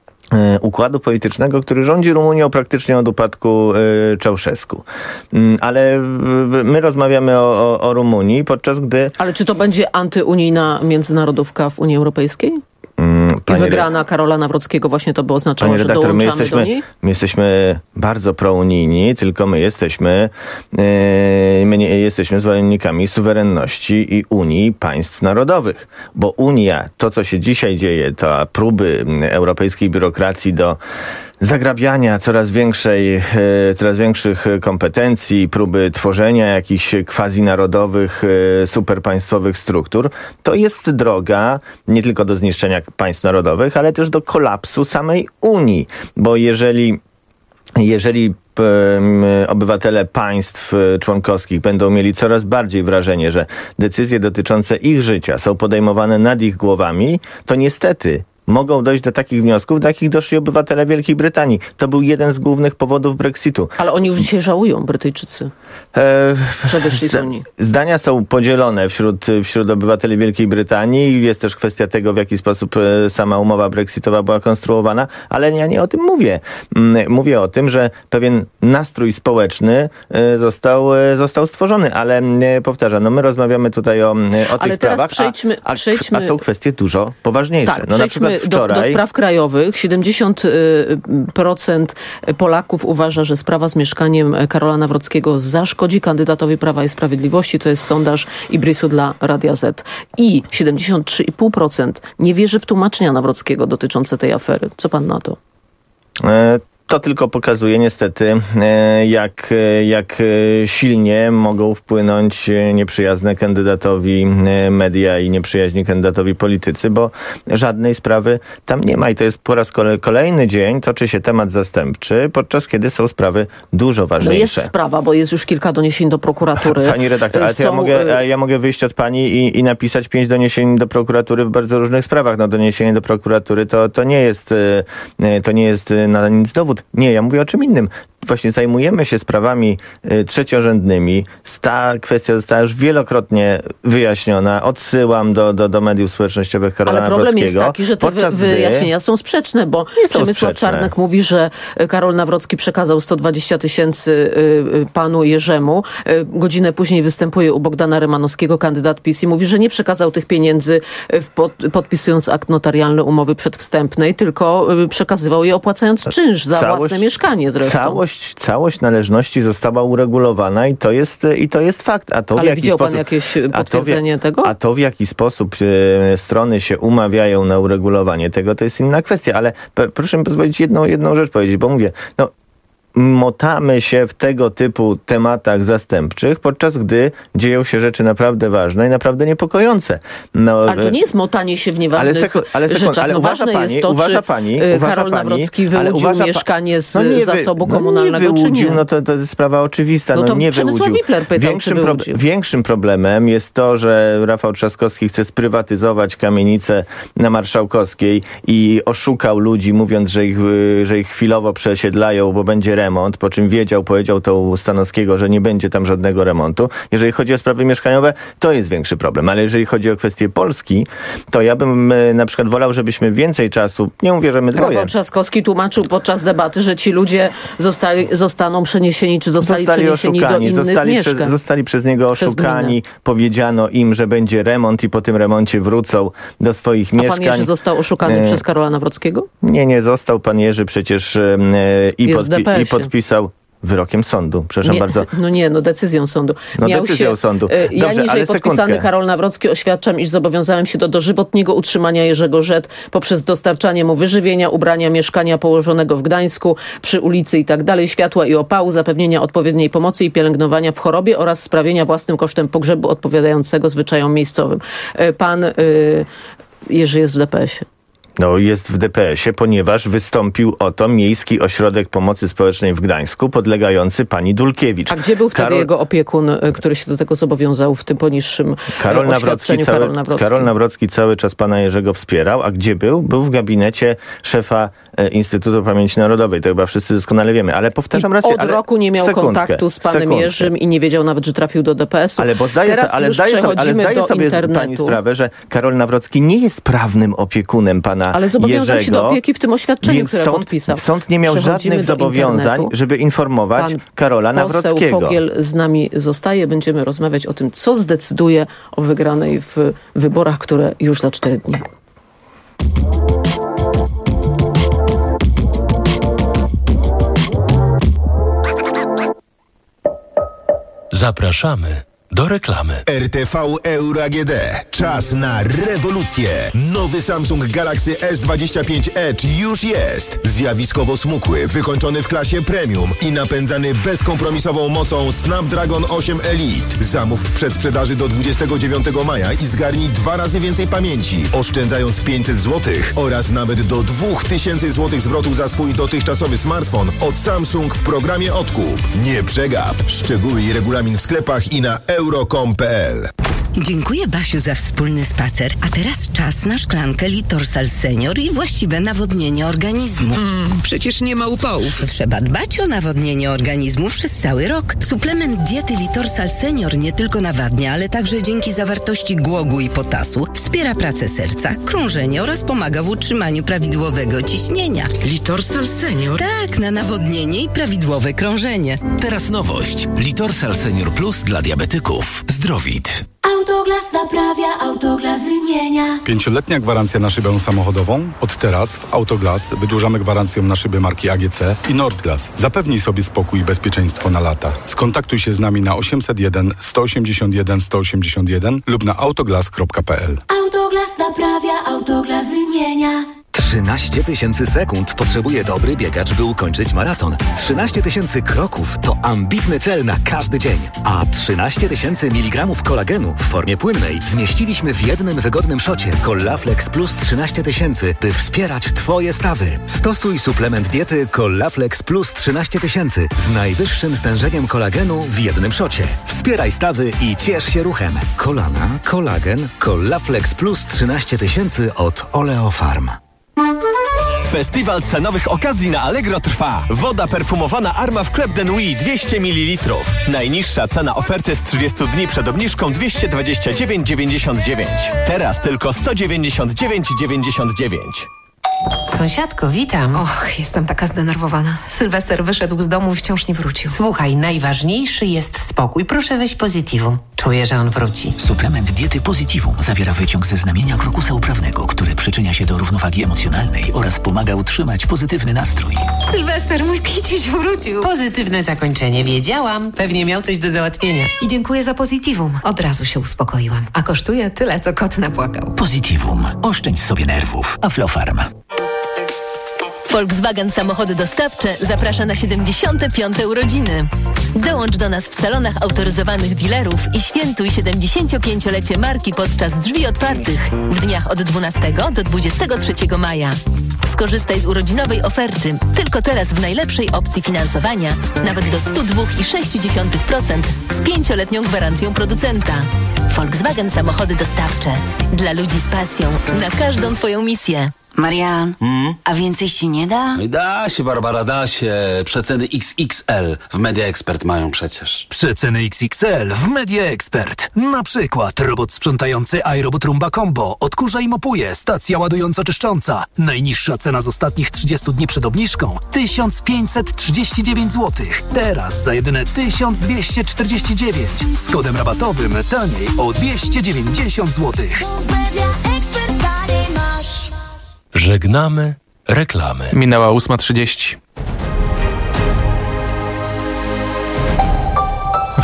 układu politycznego, który rządzi Rumunią praktycznie od upadku Ceausescu. Ale my rozmawiamy o, o, o Rumunii, podczas gdy... Ale czy to będzie antyunijna międzynarodówka w Unii Europejskiej? I Panie wygrana Karola Nawrockiego właśnie to by oznaczało, Panie że redaktor, my dołączamy jesteśmy, do niej? my jesteśmy bardzo prounijni, tylko my jesteśmy yy, my nie, jesteśmy zwolennikami suwerenności i Unii państw narodowych. Bo Unia, to co się dzisiaj dzieje, to próby europejskiej biurokracji do zagrabiania coraz większej, coraz większych kompetencji, próby tworzenia jakichś quasi-narodowych, superpaństwowych struktur, to jest droga nie tylko do zniszczenia państw narodowych, ale też do kolapsu samej Unii. Bo jeżeli, jeżeli obywatele państw członkowskich będą mieli coraz bardziej wrażenie, że decyzje dotyczące ich życia są podejmowane nad ich głowami, to niestety mogą dojść do takich wniosków, do jakich doszli obywatele Wielkiej Brytanii. To był jeden z głównych powodów Brexitu. Ale oni już dzisiaj żałują, Brytyjczycy, e, że wyszli z Unii. Zdania są podzielone wśród, wśród obywateli Wielkiej Brytanii. Jest też kwestia tego, w jaki sposób sama umowa brexitowa była konstruowana, ale ja nie o tym mówię. Mówię o tym, że pewien nastrój społeczny został, został stworzony, ale powtarzam, no my rozmawiamy tutaj o, o ale tych sprawach, przejdźmy, a, a, przejdźmy... a są kwestie dużo poważniejsze. Tak, no na przykład Do, do spraw krajowych. siedemdziesiąt procent Polaków uważa, że sprawa z mieszkaniem Karola Nawrockiego zaszkodzi kandydatowi Prawa i Sprawiedliwości. To jest sondaż Ibrisu dla Radia Z. I siedemdziesiąt trzy i pół procent nie wierzy w tłumaczenia Nawrockiego dotyczące tej afery. Co pan na to? E- To tylko pokazuje niestety, jak, jak silnie mogą wpłynąć nieprzyjazne kandydatowi media i nieprzyjaźni kandydatowi politycy, bo żadnej sprawy tam nie ma. I to jest po raz kolejny dzień toczy się temat zastępczy, podczas kiedy są sprawy dużo ważniejsze. No jest sprawa, bo jest już kilka doniesień do prokuratury. Pani redaktor, ale to ja, mogę, ja mogę wyjść od pani i, i napisać pięć doniesień do prokuratury w bardzo różnych sprawach. No doniesienie do prokuratury to, to nie jest, to nie jest na nic dowód. Nie, ja mówię o czym innym. Właśnie zajmujemy się sprawami y, trzeciorzędnymi. Ta kwestia została już wielokrotnie wyjaśniona. Odsyłam do, do, do mediów społecznościowych Karola Ale problem Nawrockiego. jest taki, że te wy, wyjaśnienia są sprzeczne, bo Przemysław Czarnek mówi, że Karol Nawrocki przekazał sto dwadzieścia tysięcy y, panu Jerzemu. Y, godzinę później występuje u Bogdana Rymanowskiego, kandydat PiS, i mówi, że nie przekazał tych pieniędzy w pod, podpisując akt notarialny umowy przedwstępnej, tylko y, przekazywał je opłacając czynsz za całość, własne mieszkanie zresztą. Całość, całość należności została uregulowana i to jest, i to jest fakt. A to Ale w jaki widział sposób, pan jakieś potwierdzenie a to, tego? A to w jaki sposób e, strony się umawiają na uregulowanie tego, to jest inna kwestia. Ale p- proszę mi pozwolić jedną, jedną rzecz powiedzieć, bo mówię, no motamy się w tego typu tematach zastępczych, podczas gdy dzieją się rzeczy naprawdę ważne i naprawdę niepokojące. No, ale to nie jest motanie się w nieważnych ale seko, ale sekund, rzeczach. Ale no uważa ważne pani, jest to, uważa czy pani, Karol pani, Nawrocki wyłudził mieszkanie z no nie, zasobu no komunalnego, nie wyłudził, czy nie? No to, to jest sprawa oczywista. No no to nie Przemysław wyłudził. Wipler pytał, większym, czy pro, wyłudził. większym problemem jest to, że Rafał Trzaskowski chce sprywatyzować kamienicę na Marszałkowskiej i oszukał ludzi, mówiąc, że ich, że ich chwilowo przesiedlają, bo będzie remont, po czym wiedział, powiedział to u Stanowskiego, że nie będzie tam żadnego remontu. Jeżeli chodzi o sprawy mieszkaniowe, to jest większy problem. Ale jeżeli chodzi o kwestię Polski, to ja bym na przykład wolał, żebyśmy więcej czasu, nie mówię, że my dwoje. Rafał Trzaskowski tłumaczył podczas debaty, że ci ludzie zostali, zostaną przeniesieni, czy zostali, zostali przeniesieni oszukani, do innych zostali mieszkań. Przez, zostali przez niego oszukani, powiedziano im, że będzie remont i po tym remoncie wrócą do swoich A mieszkań. pan Jerzy został oszukany e... przez Karola Nawrockiego? Nie, nie został. Pan Jerzy przecież e, i, podpi- i podpisał wyrokiem sądu. Przepraszam nie, bardzo. No nie, no decyzją sądu. No Miał decyzją się, sądu. Ja Dobrze, niżej ale podpisany sekundkę. Karol Nawrocki oświadczam, iż zobowiązałem się do dożywotniego utrzymania Jerzego Rzet poprzez dostarczanie mu wyżywienia, ubrania, mieszkania położonego w Gdańsku, przy ulicy i tak dalej, światła i opału, zapewnienia odpowiedniej pomocy i pielęgnowania w chorobie oraz sprawienia własnym kosztem pogrzebu odpowiadającego zwyczajom miejscowym. Pan y, Jerzy jest w D P S ie. No, jest w D P S ie, ponieważ wystąpił o to Miejski Ośrodek Pomocy Społecznej w Gdańsku, podlegający pani Dulkiewicz. A gdzie był wtedy Karol... jego opiekun, który się do tego zobowiązał w tym poniższym Karol Nawrocki, oświadczeniu? cały, Karol Nawrocki. Karol Nawrocki cały czas pana Jerzego wspierał, a gdzie był? Był w gabinecie szefa e, Instytutu Pamięci Narodowej. To chyba wszyscy doskonale wiemy, ale powtarzam raz. Od roku nie miał sekundkę, kontaktu z panem sekundkę. Jerzym i nie wiedział nawet, że trafił do D P es u. Ale bo zdaje, Teraz ale już zdaje sobie, ale zdaje do sobie internetu. pani sprawę, że Karol Nawrocki nie jest prawnym opiekunem pana Ale zobowiązał Jerzego, się do opieki w tym oświadczeniu, więc które sąd, podpisał. Sąd nie miał Przechodzimy żadnych do zobowiązań, internetu. żeby informować Pan Karola Nawrockiego. Poseł Fogiel z nami zostaje. Będziemy rozmawiać o tym, co zdecyduje o wygranej w wyborach, które już za cztery dni. Zapraszamy do reklamy. R T V Euro A G D. Czas na rewolucję. Nowy Samsung Galaxy S dwadzieścia pięć Edge już jest. Zjawiskowo smukły, wykończony w klasie premium i napędzany bezkompromisową mocą Snapdragon osiem Elite. Zamów w przedsprzedaży do dwudziestego dziewiątego maja i zgarnij dwa razy więcej pamięci, oszczędzając pięćset złotych oraz nawet do dwa tysiące złotych zwrotu za swój dotychczasowy smartfon od Samsung w programie Odkup. Nie przegap. Szczegóły i regulamin w sklepach i na euro kropka com kropka p l. Dziękuję, Basiu, za wspólny spacer. A teraz czas na szklankę Litorsal Senior i właściwe nawodnienie organizmu. Mm, przecież nie ma upałów. Trzeba dbać o nawodnienie organizmu przez cały rok. Suplement diety Litorsal Senior nie tylko nawadnia, ale także dzięki zawartości głogu i potasu wspiera pracę serca, krążenie oraz pomaga w utrzymaniu prawidłowego ciśnienia. Litorsal Senior? Tak, na nawodnienie i prawidłowe krążenie. Teraz nowość. Litorsal Senior Plus dla diabetyków. Zdrowit. Autoglas naprawia, Autoglas wymienia. Pięcioletnia gwarancja na szybę samochodową? Od teraz w Autoglas wydłużamy gwarancję na szyby marki A G C i Nordglas. Zapewnij sobie spokój i bezpieczeństwo na lata. Skontaktuj się z nami na osiemset jeden sto osiemdziesiąt jeden sto osiemdziesiąt jeden lub na autoglas kropka p l. Autoglas naprawia, Autoglas wymienia. trzynaście tysięcy sekund potrzebuje dobry biegacz, by ukończyć maraton. trzynaście tysięcy kroków to ambitny cel na każdy dzień. A trzynaście tysięcy miligramów kolagenu w formie płynnej zmieściliśmy w jednym wygodnym szocie Collaflex Plus trzynaście tysięcy, by wspierać Twoje stawy. Stosuj suplement diety Collaflex Plus trzynaście tysięcy z najwyższym stężeniem kolagenu w jednym szocie. Wspieraj stawy i ciesz się ruchem. Kolana, kolagen, Collaflex Plus trzynaście tysięcy od Oleofarm. Festiwal cenowych okazji na Allegro trwa. Woda perfumowana Arma w Club de Nuit dwieście mililitrów. Najniższa cena oferty z trzydziestu dni przed obniżką dwieście dwadzieścia dziewięć dziewięćdziesiąt dziewięć. Teraz tylko sto dziewięćdziesiąt dziewięć dziewięćdziesiąt dziewięć. Sąsiadko, witam. Och, jestem taka zdenerwowana. Sylwester wyszedł z domu i wciąż nie wrócił. Słuchaj, najważniejszy jest spokój. Proszę weź Positivum. Czuję, że on wróci. Suplement diety Positivum zawiera wyciąg ze znamienia krokusa uprawnego, który przyczynia się do równowagi emocjonalnej oraz pomaga utrzymać pozytywny nastrój. Sylwester, mój kiciuś wrócił. Pozytywne zakończenie, wiedziałam. Pewnie miał coś do załatwienia. I dziękuję za Positivum. Od razu się uspokoiłam. A kosztuje tyle, co kot napłakał. Positivum. Oszczędź sobie nerwów. Aflofarm. Volkswagen Samochody Dostawcze zaprasza na siedemdziesiąte piąte urodziny. Dołącz do nas w salonach autoryzowanych dealerów i świętuj siedemdziesięciopięciolecie marki podczas drzwi otwartych w dniach od dwunastego do dwudziestego trzeciego maja. Skorzystaj z urodzinowej oferty tylko teraz w najlepszej opcji finansowania, nawet do sto dwa przecinek sześć procent z pięcioletnią gwarancją producenta. Volkswagen Samochody Dostawcze. Dla ludzi z pasją na każdą Twoją misję. Marian, Hmm? a więcej się nie da? Da się, Barbara, da się. Przeceny X X L w Media Expert mają przecież. Przeceny X X L w Media Expert. Na przykład robot sprzątający iRobot Roomba Combo. Odkurza i mopuje. Stacja ładująco-czyszcząca. Najniższa cena z ostatnich trzydziestu dni przed obniżką tysiąc pięćset trzydzieści dziewięć złotych. Teraz za jedyne tysiąc dwieście czterdzieści dziewięć. Z kodem rabatowym taniej o dwieście dziewięćdziesiąt złotych. Żegnamy reklamy. Minęła ósma trzydzieści.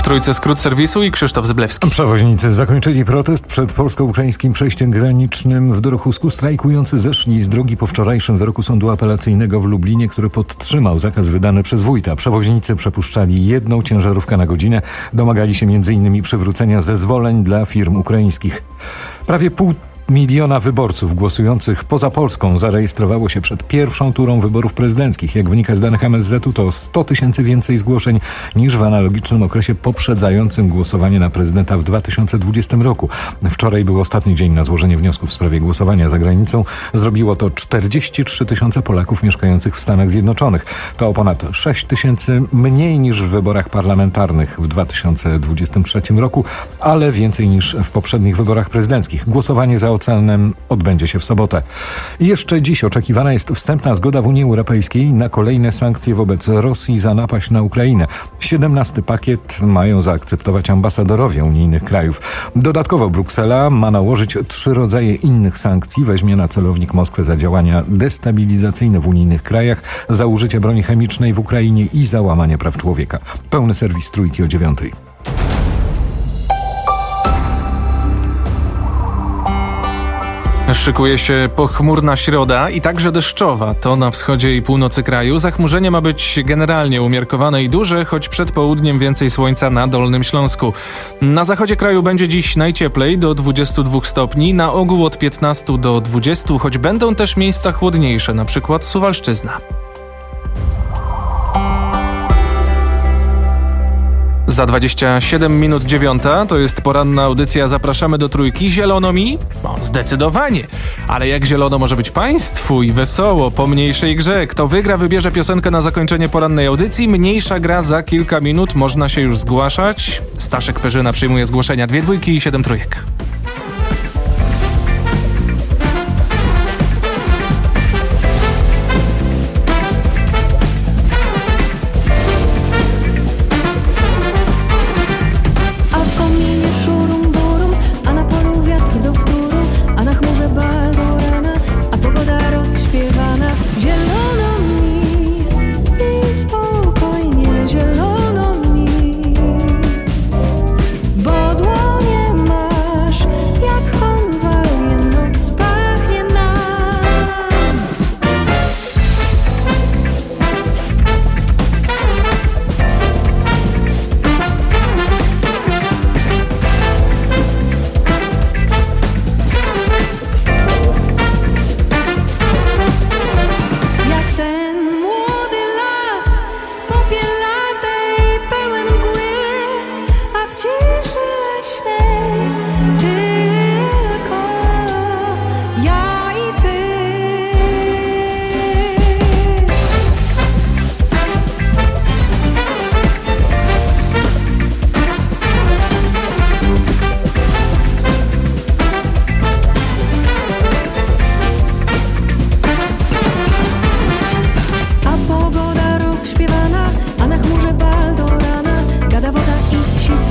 Trójce skrót serwisu i Krzysztof Zyblewski. Przewoźnicy zakończyli protest przed polsko-ukraińskim przejściem granicznym w Dorochusku. Strajkujący zeszli z drogi po wczorajszym wyroku Sądu Apelacyjnego w Lublinie, który podtrzymał zakaz wydany przez wójta. Przewoźnicy przepuszczali jedną ciężarówkę na godzinę. Domagali się między innymi przywrócenia zezwoleń dla firm ukraińskich. Prawie pół miliona wyborców głosujących poza Polską zarejestrowało się przed pierwszą turą wyborów prezydenckich. Jak wynika z danych M S Z u, to sto tysięcy więcej zgłoszeń niż w analogicznym okresie poprzedzającym głosowanie na prezydenta w dwa tysiące dwudziestym roku. Wczoraj był ostatni dzień na złożenie wniosków w sprawie głosowania za granicą. Zrobiło to czterdzieści trzy tysiące Polaków mieszkających w Stanach Zjednoczonych. To o ponad sześć tysięcy mniej niż w wyborach parlamentarnych w dwa tysiące dwudziestym trzecim roku, ale więcej niż w poprzednich wyborach prezydenckich. Głosowanie za oceanem odbędzie się w sobotę. I jeszcze dziś oczekiwana jest wstępna zgoda w Unii Europejskiej na kolejne sankcje wobec Rosji za napaść na Ukrainę. siedemnasty pakiet mają zaakceptować ambasadorowie unijnych krajów. Dodatkowo Bruksela ma nałożyć trzy rodzaje innych sankcji. Weźmie na celownik Moskwę za działania destabilizacyjne w unijnych krajach, za użycie broni chemicznej w Ukrainie i za łamanie praw człowieka. Pełny serwis Trójki o dziewiątej. Szykuje się pochmurna środa i także deszczowa. To na wschodzie i północy kraju. Zachmurzenie ma być generalnie umiarkowane i duże, choć przed południem więcej słońca na Dolnym Śląsku. Na zachodzie kraju będzie dziś najcieplej, do dwudziestu dwóch stopni, na ogół od piętnastu do dwudziestu, choć będą też miejsca chłodniejsze, na przykład Suwalszczyzna. Za dwadzieścia siedem minut dziewiąta, to jest poranna audycja Zapraszamy do Trójki. Zielono mi? No, zdecydowanie. Ale jak zielono może być państwu i wesoło po mniejszej grze? Kto wygra, wybierze piosenkę na zakończenie porannej audycji. Mniejsza gra za kilka minut, można się już zgłaszać. Staszek Perzyna przyjmuje zgłoszenia, dwie dwójki i siedem trójek.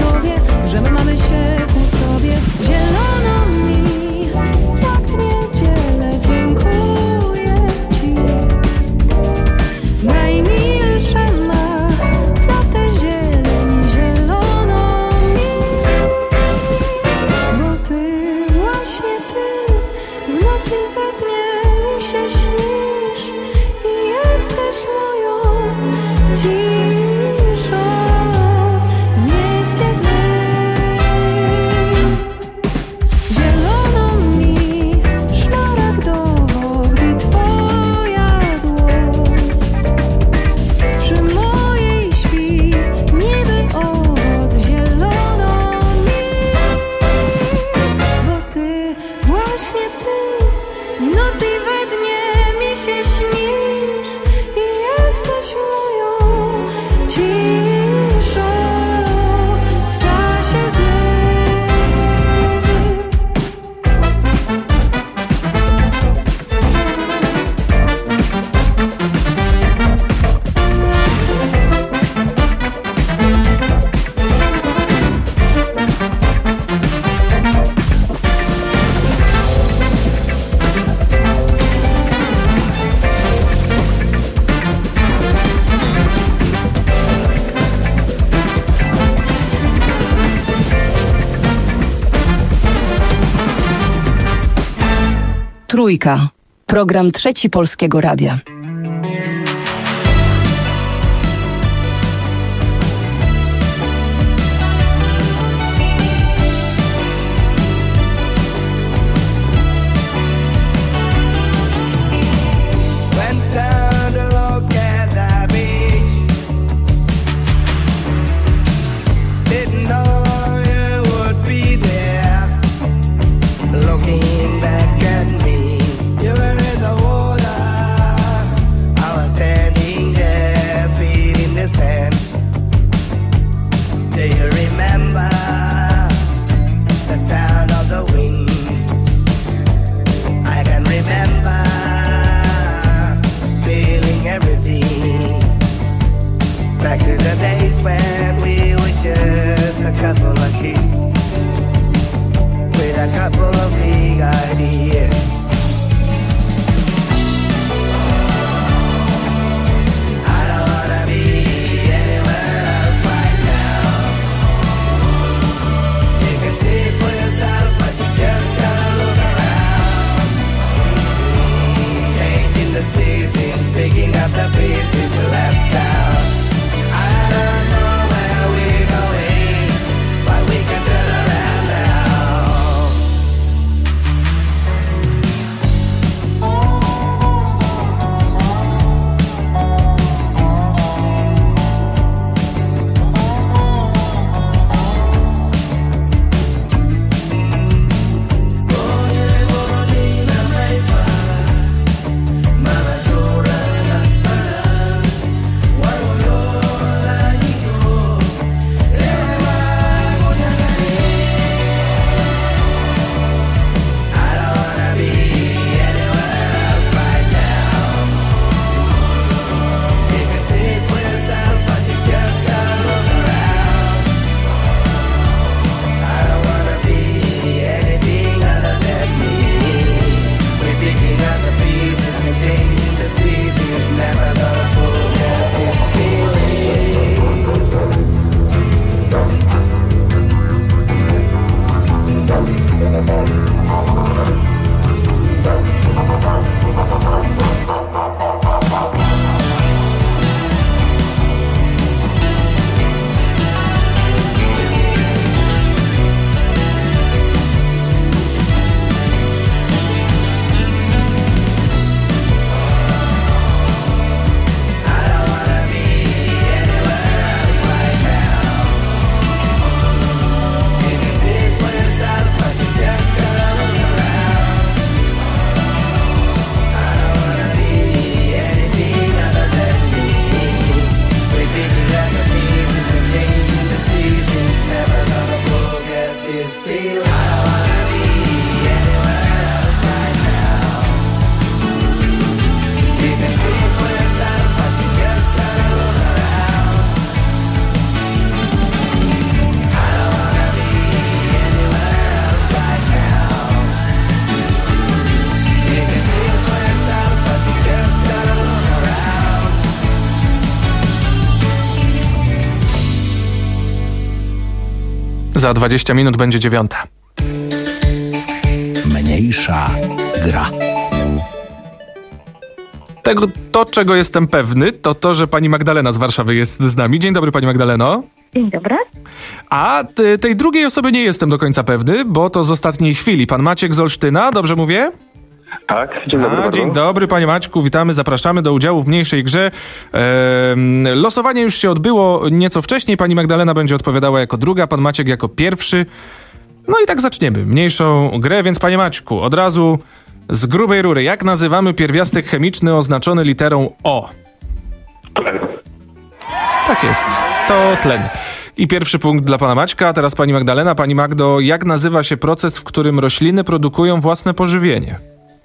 że my mamy się ku sobie. Zielono mi, jak niedziela. Trójka. Program Trzeci Polskiego Radia. Za dwadzieścia minut będzie dziewiąta. Mniejsza gra. Tego, to, czego jestem pewny, to to, że pani Magdalena z Warszawy jest z nami. Dzień dobry, pani Magdaleno. Dzień dobry. A t- tej drugiej osoby nie jestem do końca pewny, bo to z ostatniej chwili. Pan Maciek z Olsztyna, dobrze mówię? Tak, dzień dobry. A, dzień dobry, panie Maćku, witamy, zapraszamy do udziału w mniejszej grze. Ehm, losowanie już się odbyło nieco wcześniej, pani Magdalena będzie odpowiadała jako druga, pan Maciek jako pierwszy. No i tak zaczniemy mniejszą grę, więc panie Maćku, od razu z grubej rury, jak nazywamy pierwiastek chemiczny oznaczony literą O? Tlen. Tak jest, to tlen. I pierwszy punkt dla pana Maćka, a teraz pani Magdalena. Pani Magdo, jak nazywa się proces, w którym rośliny produkują własne pożywienie?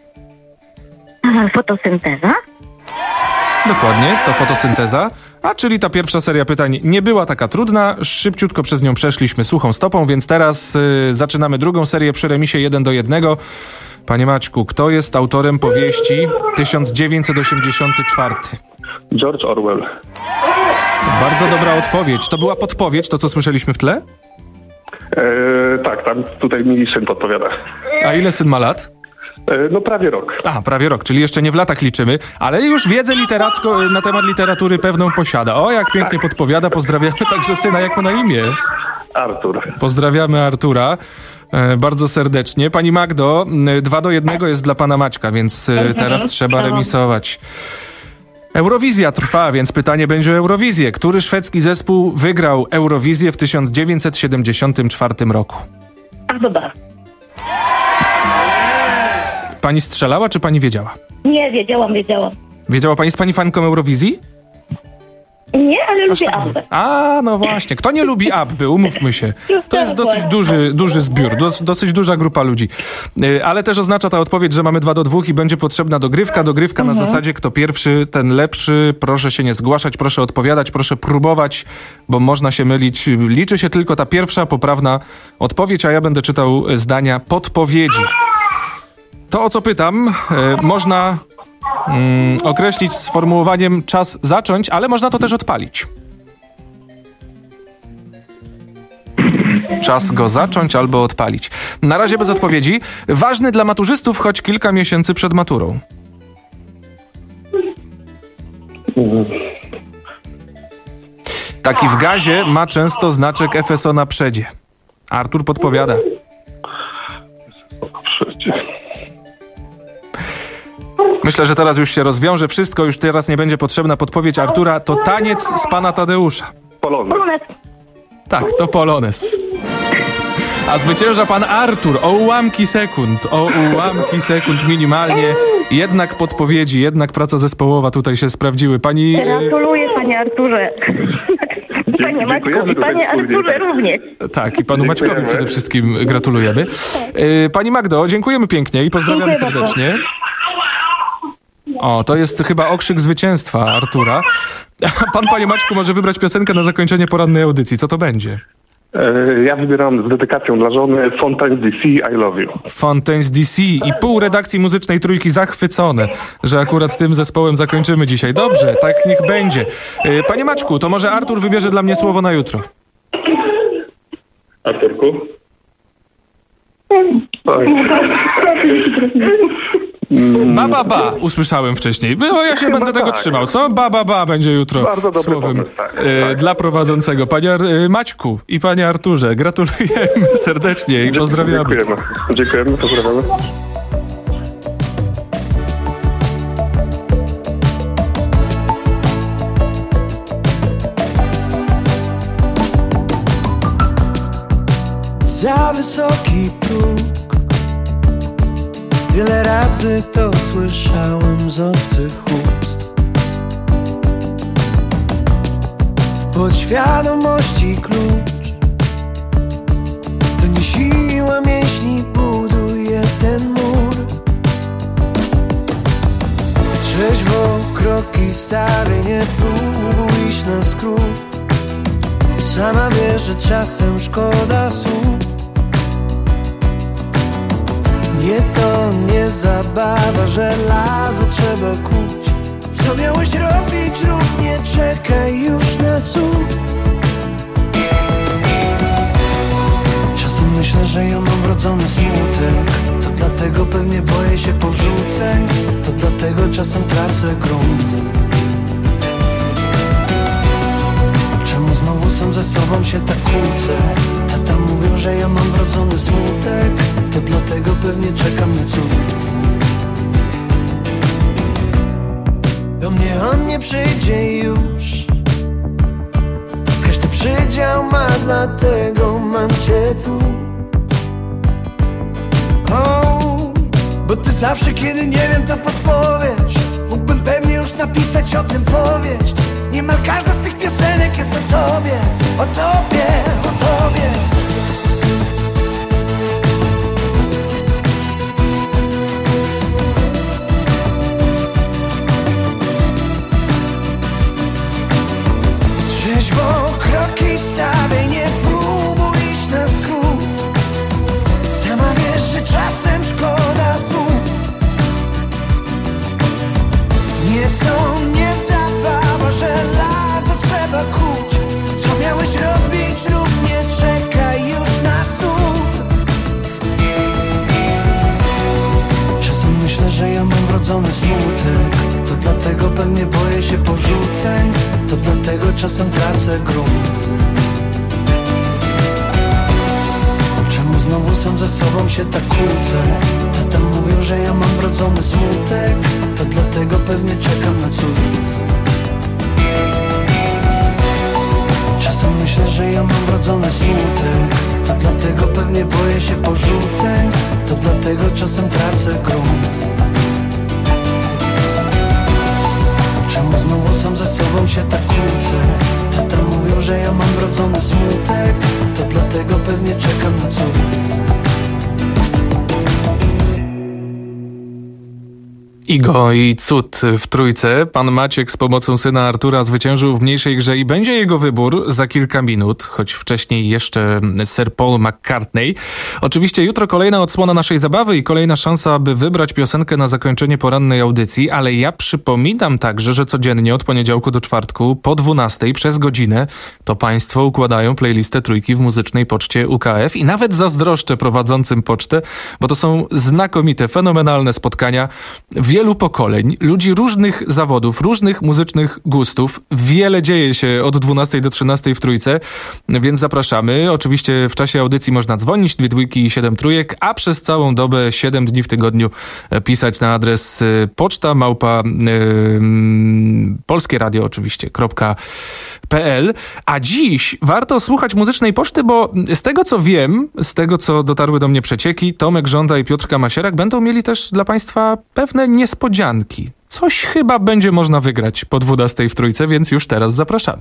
Fotosynteza? Dokładnie, to fotosynteza. A czyli ta pierwsza seria pytań nie była taka trudna, szybciutko przez nią przeszliśmy suchą stopą, więc teraz y, zaczynamy drugą serię przy remisie jeden do jednego. Panie Maćku, kto jest autorem powieści tysiąc dziewięćset osiemdziesiąty czwarty? George Orwell. To bardzo dobra odpowiedź. To była podpowiedź, to co słyszeliśmy w tle? Eee, tak, tam tutaj mi syn podpowiada. A ile syn ma lat? No prawie rok. A, prawie rok, czyli jeszcze nie w latach liczymy, ale już wiedzę literacką na temat literatury pewną posiada. O, jak pięknie tak podpowiada, pozdrawiamy także syna, jak ma na imię? Artur. Pozdrawiamy Artura e, bardzo serdecznie. Pani Magdo, dwa do jednego jest dla pana Maćka, więc e, teraz trzeba remisować. Eurowizja trwa, więc pytanie będzie o Eurowizję. Który szwedzki zespół wygrał Eurowizję w tysiąc dziewięćset siedemdziesiątym czwartym roku? Dobra. Pani strzelała, czy pani wiedziała? Nie, wiedziałam, wiedziałam. Wiedziała pani, jest pani fanką Eurowizji? Nie, ale lubię Abbę. A, no właśnie. Kto nie lubi Abby? Umówmy się. To jest dosyć duży, duży zbiór, dos, dosyć duża grupa ludzi. Yy, ale też oznacza ta odpowiedź, że mamy dwa do dwóch i będzie potrzebna dogrywka. Dogrywka mhm. na zasadzie kto pierwszy, ten lepszy. Proszę się nie zgłaszać, proszę odpowiadać, proszę próbować, bo można się mylić. Liczy się tylko ta pierwsza, poprawna odpowiedź, a ja będę czytał zdania podpowiedzi. To, o co pytam, yy, można... Mm, określić sformułowaniem czas zacząć, ale można to też odpalić. Czas go zacząć albo odpalić. Na razie bez odpowiedzi. Ważny dla maturzystów, choć kilka miesięcy przed maturą. Taki w gazie ma często znaczek F S O na przedzie. Artur podpowiada. Myślę, że teraz już się rozwiąże wszystko, już teraz nie będzie potrzebna podpowiedź Artura. To taniec z pana Tadeusza. Polonez. Tak, to polonez. A zwycięża pan Artur o ułamki sekund, o ułamki sekund minimalnie. Jednak podpowiedzi, jednak praca zespołowa tutaj się sprawdziły. Pani... Gratuluję, panie Arturze. Panie Maćku i panie Arturze również. Tak, i panu Maćkowi przede wszystkim gratulujemy. Pani Magdo, dziękujemy pięknie i pozdrawiamy Dziękuję serdecznie. Bardzo. O, to jest chyba okrzyk zwycięstwa Artura. Pan, panie Maćku, może wybrać piosenkę na zakończenie porannej audycji. Co to będzie? Ja wybieram z dedykacją dla żony Fontaines D C, I Love You. Fontaines D C i pół redakcji muzycznej Trójki zachwycone, że akurat tym zespołem zakończymy dzisiaj. Dobrze, tak niech będzie. Panie Maćku, to może Artur wybierze dla mnie słowo na jutro. Arturku? Ba, ba, ba, usłyszałem wcześniej. No, ja się Chyba będę tak. tego trzymał, co? Ba, ba, ba będzie jutro Bardzo słowem pomysł, tak, e, tak. dla prowadzącego. Panie e, Maćku i panie Arturze, gratulujemy serdecznie i pozdrawiamy. Dziękujemy, dziękujemy, pozdrawiamy. Za wysoki próg, tyle razy to słyszałem z obcych ust. W podświadomości klucz to nie siła mięśni buduje ten mur. Trzeźwo kroki stary, nie próbuj iść na skrót. Sama wiesz, że czasem szkoda słów. Nie to nie zabawa, żelazo trzeba kuć. Co miałeś robić, rób, nie czekaj już na cud. Czasem myślę, że ja mam wrodzony smutek. To dlatego pewnie boję się porzuceń. To dlatego czasem tracę grunt. Czemu znowu sam ze sobą się tak kłócę? Tata mówią, że ja mam wrodzony smutek. To dlatego pewnie czekam na cud. Do mnie on nie przyjdzie już. Każdy przydział ma, dlatego mam cię tu. Oh, bo ty zawsze, kiedy nie wiem, to podpowiesz. Mógłbym pewnie już napisać o tym powieść. Niemal każda z tych piosenek jest o tobie, o tobie, o tobie. Trzeźwo kroki stawiaj, nie próbuj iść na skrót. Sama wiesz, że czasem szkoda słów. Nie to nie zabawa, żelazo trzeba kuć. Co miałeś robić, rób, nie czekaj wrodzony smutek. To dlatego pewnie boję się porzuceń. To dlatego czasem tracę grunt. Czemu znowu sam ze sobą się tak kłócę? Tata mówił, że ja mam wrodzony smutek. To dlatego pewnie czekam na cud. Czasem myślę, że ja mam wrodzony smutek. To dlatego pewnie boję się porzuceń. To dlatego czasem tracę grunt. Czemu znowu sam ze sobą się tak kłócę? Tata mówił, że ja mam wrodzony smutek. To dlatego pewnie czekam na cud. Igo i cud w trójce. Pan Maciek z pomocą syna Artura zwyciężył w mniejszej grze i będzie jego wybór za kilka minut, choć wcześniej jeszcze Sir Paul McCartney. Oczywiście jutro kolejna odsłona naszej zabawy i kolejna szansa, aby wybrać piosenkę na zakończenie porannej audycji, ale ja przypominam także, że codziennie od poniedziałku do czwartku po dwunastej przez godzinę to państwo układają playlistę Trójki w muzycznej poczcie U K F i nawet zazdroszczę prowadzącym pocztę, bo to są znakomite, fenomenalne spotkania wielu pokoleń, ludzi różnych zawodów, różnych muzycznych gustów. Wiele dzieje się od dwunastej do trzynastej w Trójce, więc zapraszamy. Oczywiście w czasie audycji można dzwonić, dwie dwójki i siedem trójek, a przez całą dobę, siedem dni w tygodniu pisać na adres poczta małpa yy, polskie radio oczywiście, .pl. A dziś warto słuchać muzycznej poczty, bo z tego co wiem, z tego co dotarły do mnie przecieki, Tomek Żąda i Piotrka Masierak będą mieli też dla państwa pewne niespodzianki. Coś chyba będzie można wygrać po dwunastej w Trójce, więc już teraz zapraszamy.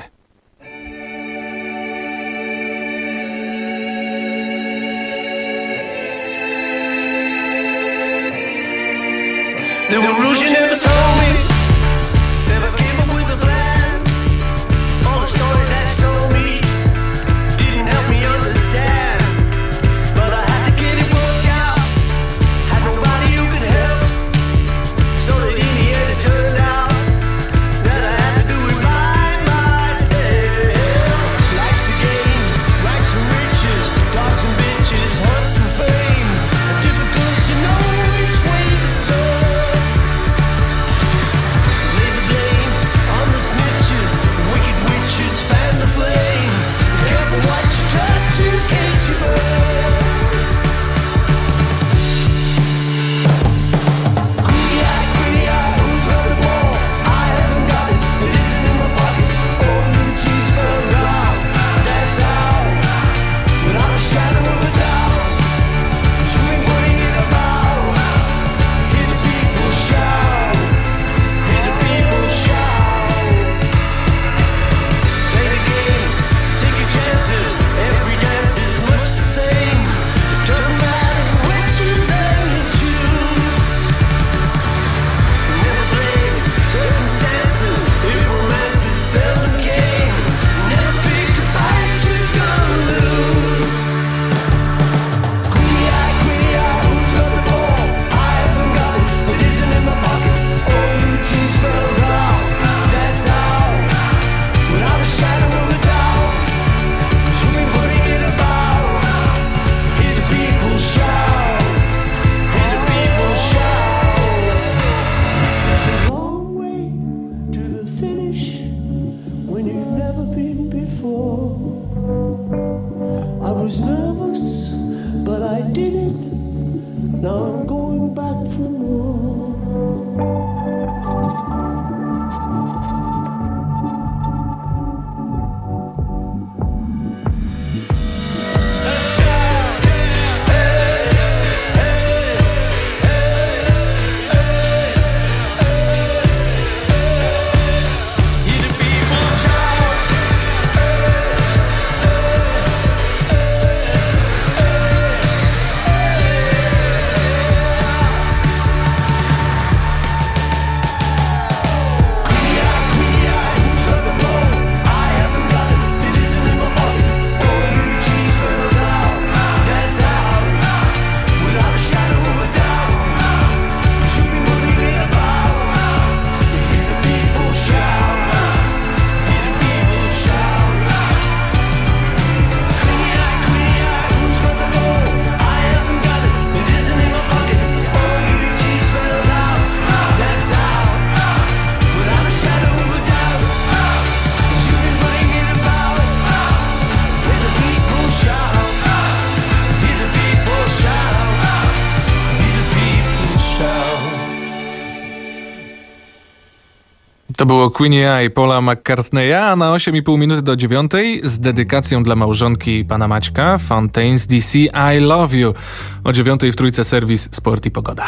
To było Queenie i Paula McCartneya, a na osiem i pół minuty do dziewiątej z dedykacją dla małżonki pana Maćka Fountains D C I Love You. O dziewiątej w Trójce serwis Sport i Pogoda.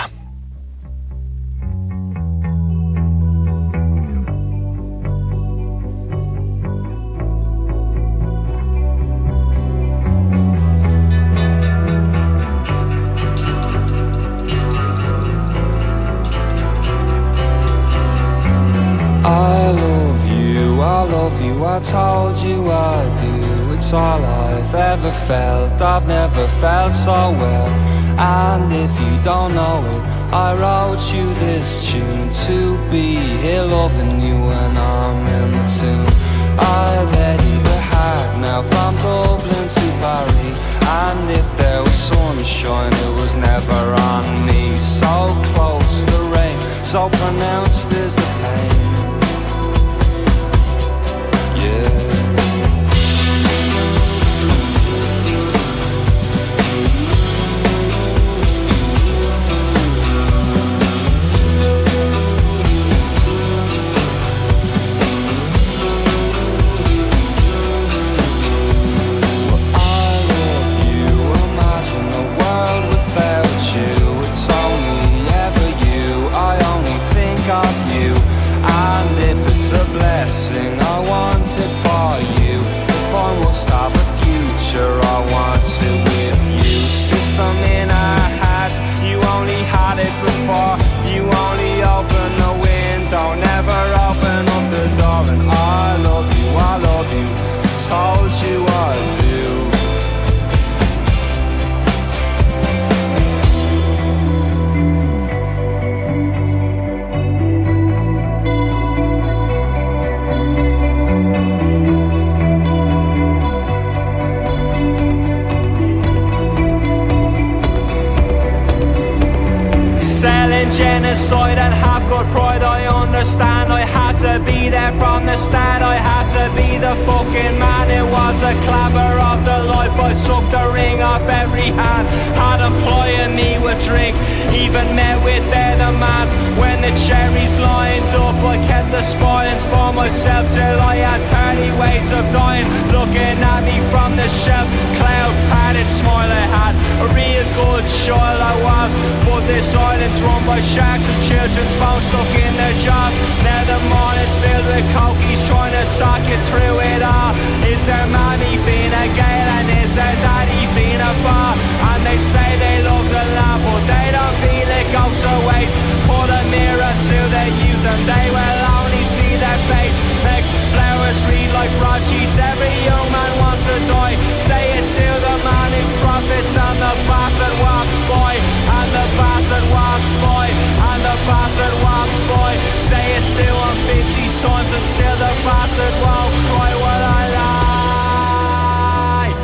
I love you, I love you, I told you I do. It's all I've ever felt, I've never felt so well. And if you don't know it, I wrote you this tune to be here loving you when I'm in the tune. I've headed the hard now from Dublin to Paris, and if there was sunshine it was never on me. So close the rain, so pronounced is the pain. Yeah. Genocide and have got pride, I understand. I had to be there from the start. I had to be the fucking man. It was a clabber of the life. I sucked the ring off every hand. Had them plying me with drink, even met with their demands. When the cherries lined up, I kept the spoilings for myself till I had thirty ways of dying. Looking at me from the shelf, cloud padded smile I had. A real good child I was, but this island's run by sharks with children's bones stuck in their jaws. Now the morning's filled with cokies trying to talk you through it all. Is there mommy Fina Gale and is there daddy Fina Bar? And they say they love the land but they don't feel it goes to waste. Put a mirror to their youth and they will only see their face. Make flowers read like broadsheets, every young man wants to die. Say it to the man who profits and the bastard walks by. And the bastard walks by, and the bastard walks by. Say it to him fifty times and still the bastard won't cry. What I lie.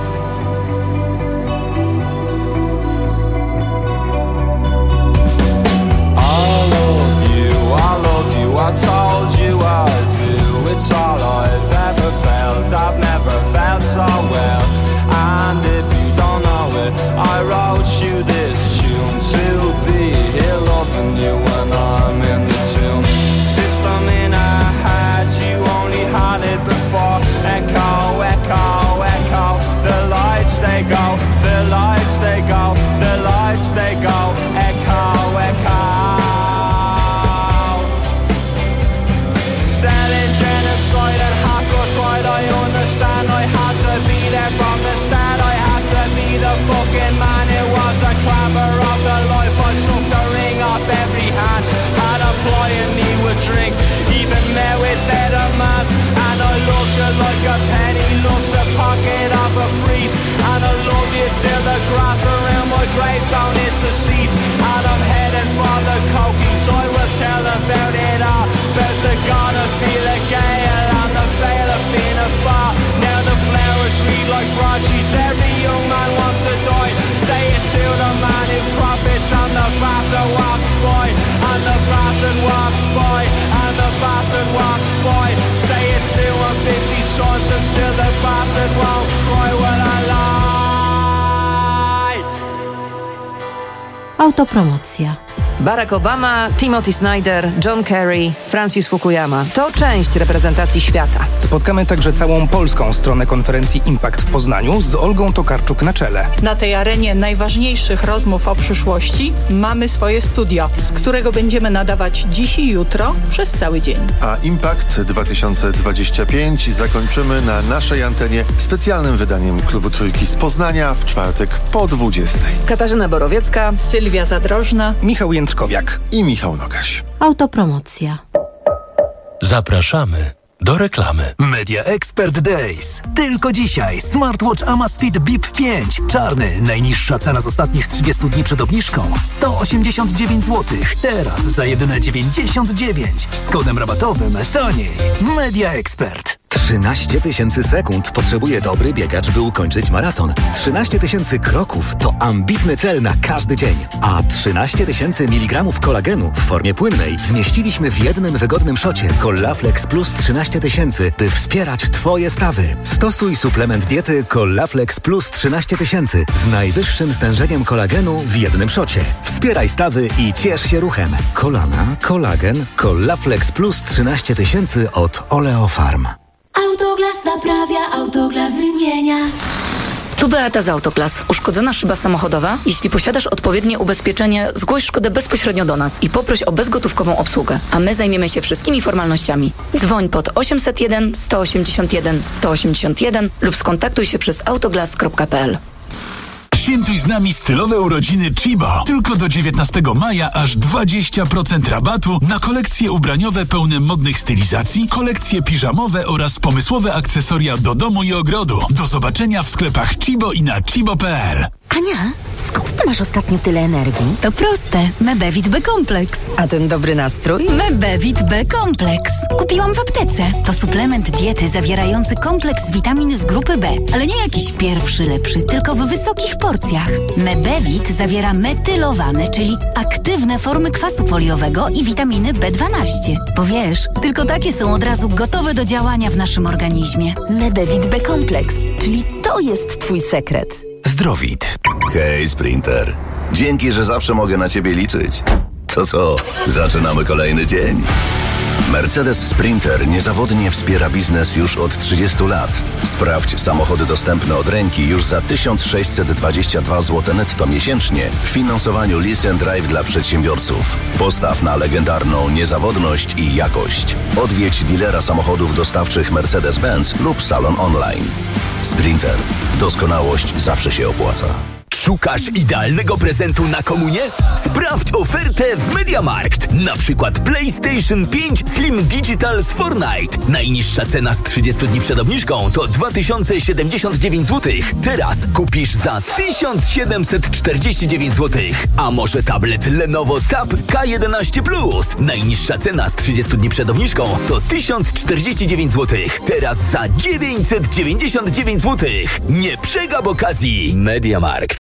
I love you, I love you, I told you I do. It's all I've ever felt, I've never felt so well. And if you don't know it, I wrote you this tune to be here loving you when I'm in the tune. System in our heads, you only had it before. Echo, echo, echo. The lights they go, the lights they go, the lights they go. Echo, echo. Selling genocide and hardcore pride, I understand. I had to be there from the start. I had to be the fucking man. It was a clamor of the life. I sucked the ring off every hand. Had a plying me with drink, even met with their demands. And I loved you like a penny loves the pocket of a priest. And I love you till the grass around my gravestone is deceased. And I'm headed for the cokies, I will tell about it all. About the god of Fela Gale and the veil of Fianna Fáil. Now the flowers read like broadsheets, every young man wants to die. Say it to the man who profits and the bastard walks by. And the bastard walks by, and the bastard walks by. Say it to him fifty times and still the bastard won't cry. When I lie. Autopromocja. Barack Obama, Timothy Snyder, John Kerry, Francis Fukuyama. To część reprezentacji świata. Spotkamy także całą polską stronę konferencji Impact w Poznaniu z Olgą Tokarczuk na czele. Na tej arenie najważniejszych rozmów o przyszłości mamy swoje studio, z którego będziemy nadawać dziś i jutro przez cały dzień. A Impact dwa tysiące dwadzieścia pięć zakończymy na naszej antenie specjalnym wydaniem Klubu Trójki z Poznania w czwartek po dwudziestej. Katarzyna Borowiecka, Sylwia Zadrożna, Michał Jędrkowiak i Michał Nogaś. Autopromocja. Zapraszamy do reklamy. Media Expert Days. Tylko dzisiaj smartwatch Amazfit Bip pięć. Czarny. Najniższa cena z ostatnich trzydziestu dni przed obniżką. sto osiemdziesiąt dziewięć złotych. Teraz za jedyne dziewięćdziesiąt dziewięć. Z kodem rabatowym taniej. Media Expert. trzynaście tysięcy sekund potrzebuje dobry biegacz, by ukończyć maraton. trzynaście tysięcy kroków to ambitny cel na każdy dzień. A trzynaście tysięcy miligramów kolagenu w formie płynnej zmieściliśmy w jednym wygodnym szocie Collaflex Plus trzynaście tysięcy, by wspierać Twoje stawy. Stosuj suplement diety Collaflex Plus trzynaście tysięcy z najwyższym stężeniem kolagenu w jednym szocie. Wspieraj stawy i ciesz się ruchem. Kolana, kolagen, Collaflex Plus trzynaście tysięcy od Oleofarm. Autoglas naprawia, Autoglas wymienia. Tu Beata z Autoglas. Uszkodzona szyba samochodowa? Jeśli posiadasz odpowiednie ubezpieczenie, zgłoś szkodę bezpośrednio do nas i poproś o bezgotówkową obsługę, a my zajmiemy się wszystkimi formalnościami. Dzwoń pod osiemset jeden sto osiemdziesiąt jeden sto osiemdziesiąt jeden lub skontaktuj się przez autoglas kropka p l. Świętuj z nami stylowe urodziny Chibo. Tylko do dziewiętnastego maja aż dwadzieścia procent rabatu na kolekcje ubraniowe pełne modnych stylizacji, kolekcje piżamowe oraz pomysłowe akcesoria do domu i ogrodu. Do zobaczenia w sklepach Chibo i na chibo kropka p l. Ania, skąd ty masz ostatnio tyle energii? To proste. Mebevit B-Kompleks. A ten dobry nastrój? Mebevit B-Kompleks. Kupiłam w aptece. To suplement diety zawierający kompleks witamin z grupy B. Ale nie jakiś pierwszy lepszy, tylko w wysokich porcjach. Mebevit zawiera metylowane, czyli aktywne formy kwasu foliowego i witaminy B dwanaście. Bo wiesz, tylko takie są od razu gotowe do działania w naszym organizmie. Mebevit B-Kompleks, czyli to jest twój sekret. Zdrowit. Hej, Sprinter. Dzięki, że zawsze mogę na ciebie liczyć. To co? Zaczynamy kolejny dzień. Mercedes Sprinter niezawodnie wspiera biznes już od trzydziestu lat. Sprawdź samochody dostępne od ręki już za tysiąc sześćset dwadzieścia dwa złote netto miesięcznie w finansowaniu Lease and Drive dla przedsiębiorców. Postaw na legendarną niezawodność i jakość. Odwiedź dilera samochodów dostawczych Mercedes-Benz lub salon online. Sprinter. Doskonałość zawsze się opłaca. Szukasz idealnego prezentu na komunię? Sprawdź ofertę w MediaMarkt. Na przykład PlayStation pięć Slim Digital z Fortnite. Najniższa cena z trzydziestu dni przed obniżką to dwa tysiące siedemdziesiąt dziewięć złotych. Teraz kupisz za tysiąc siedemset czterdzieści dziewięć złotych. A może tablet Lenovo Tab K jedenaście plus? Najniższa cena z trzydziestu dni przed obniżką to tysiąc czterdzieści dziewięć złotych. Teraz za dziewięćset dziewięćdziesiąt dziewięć złotych. Nie przegap okazji. MediaMarkt.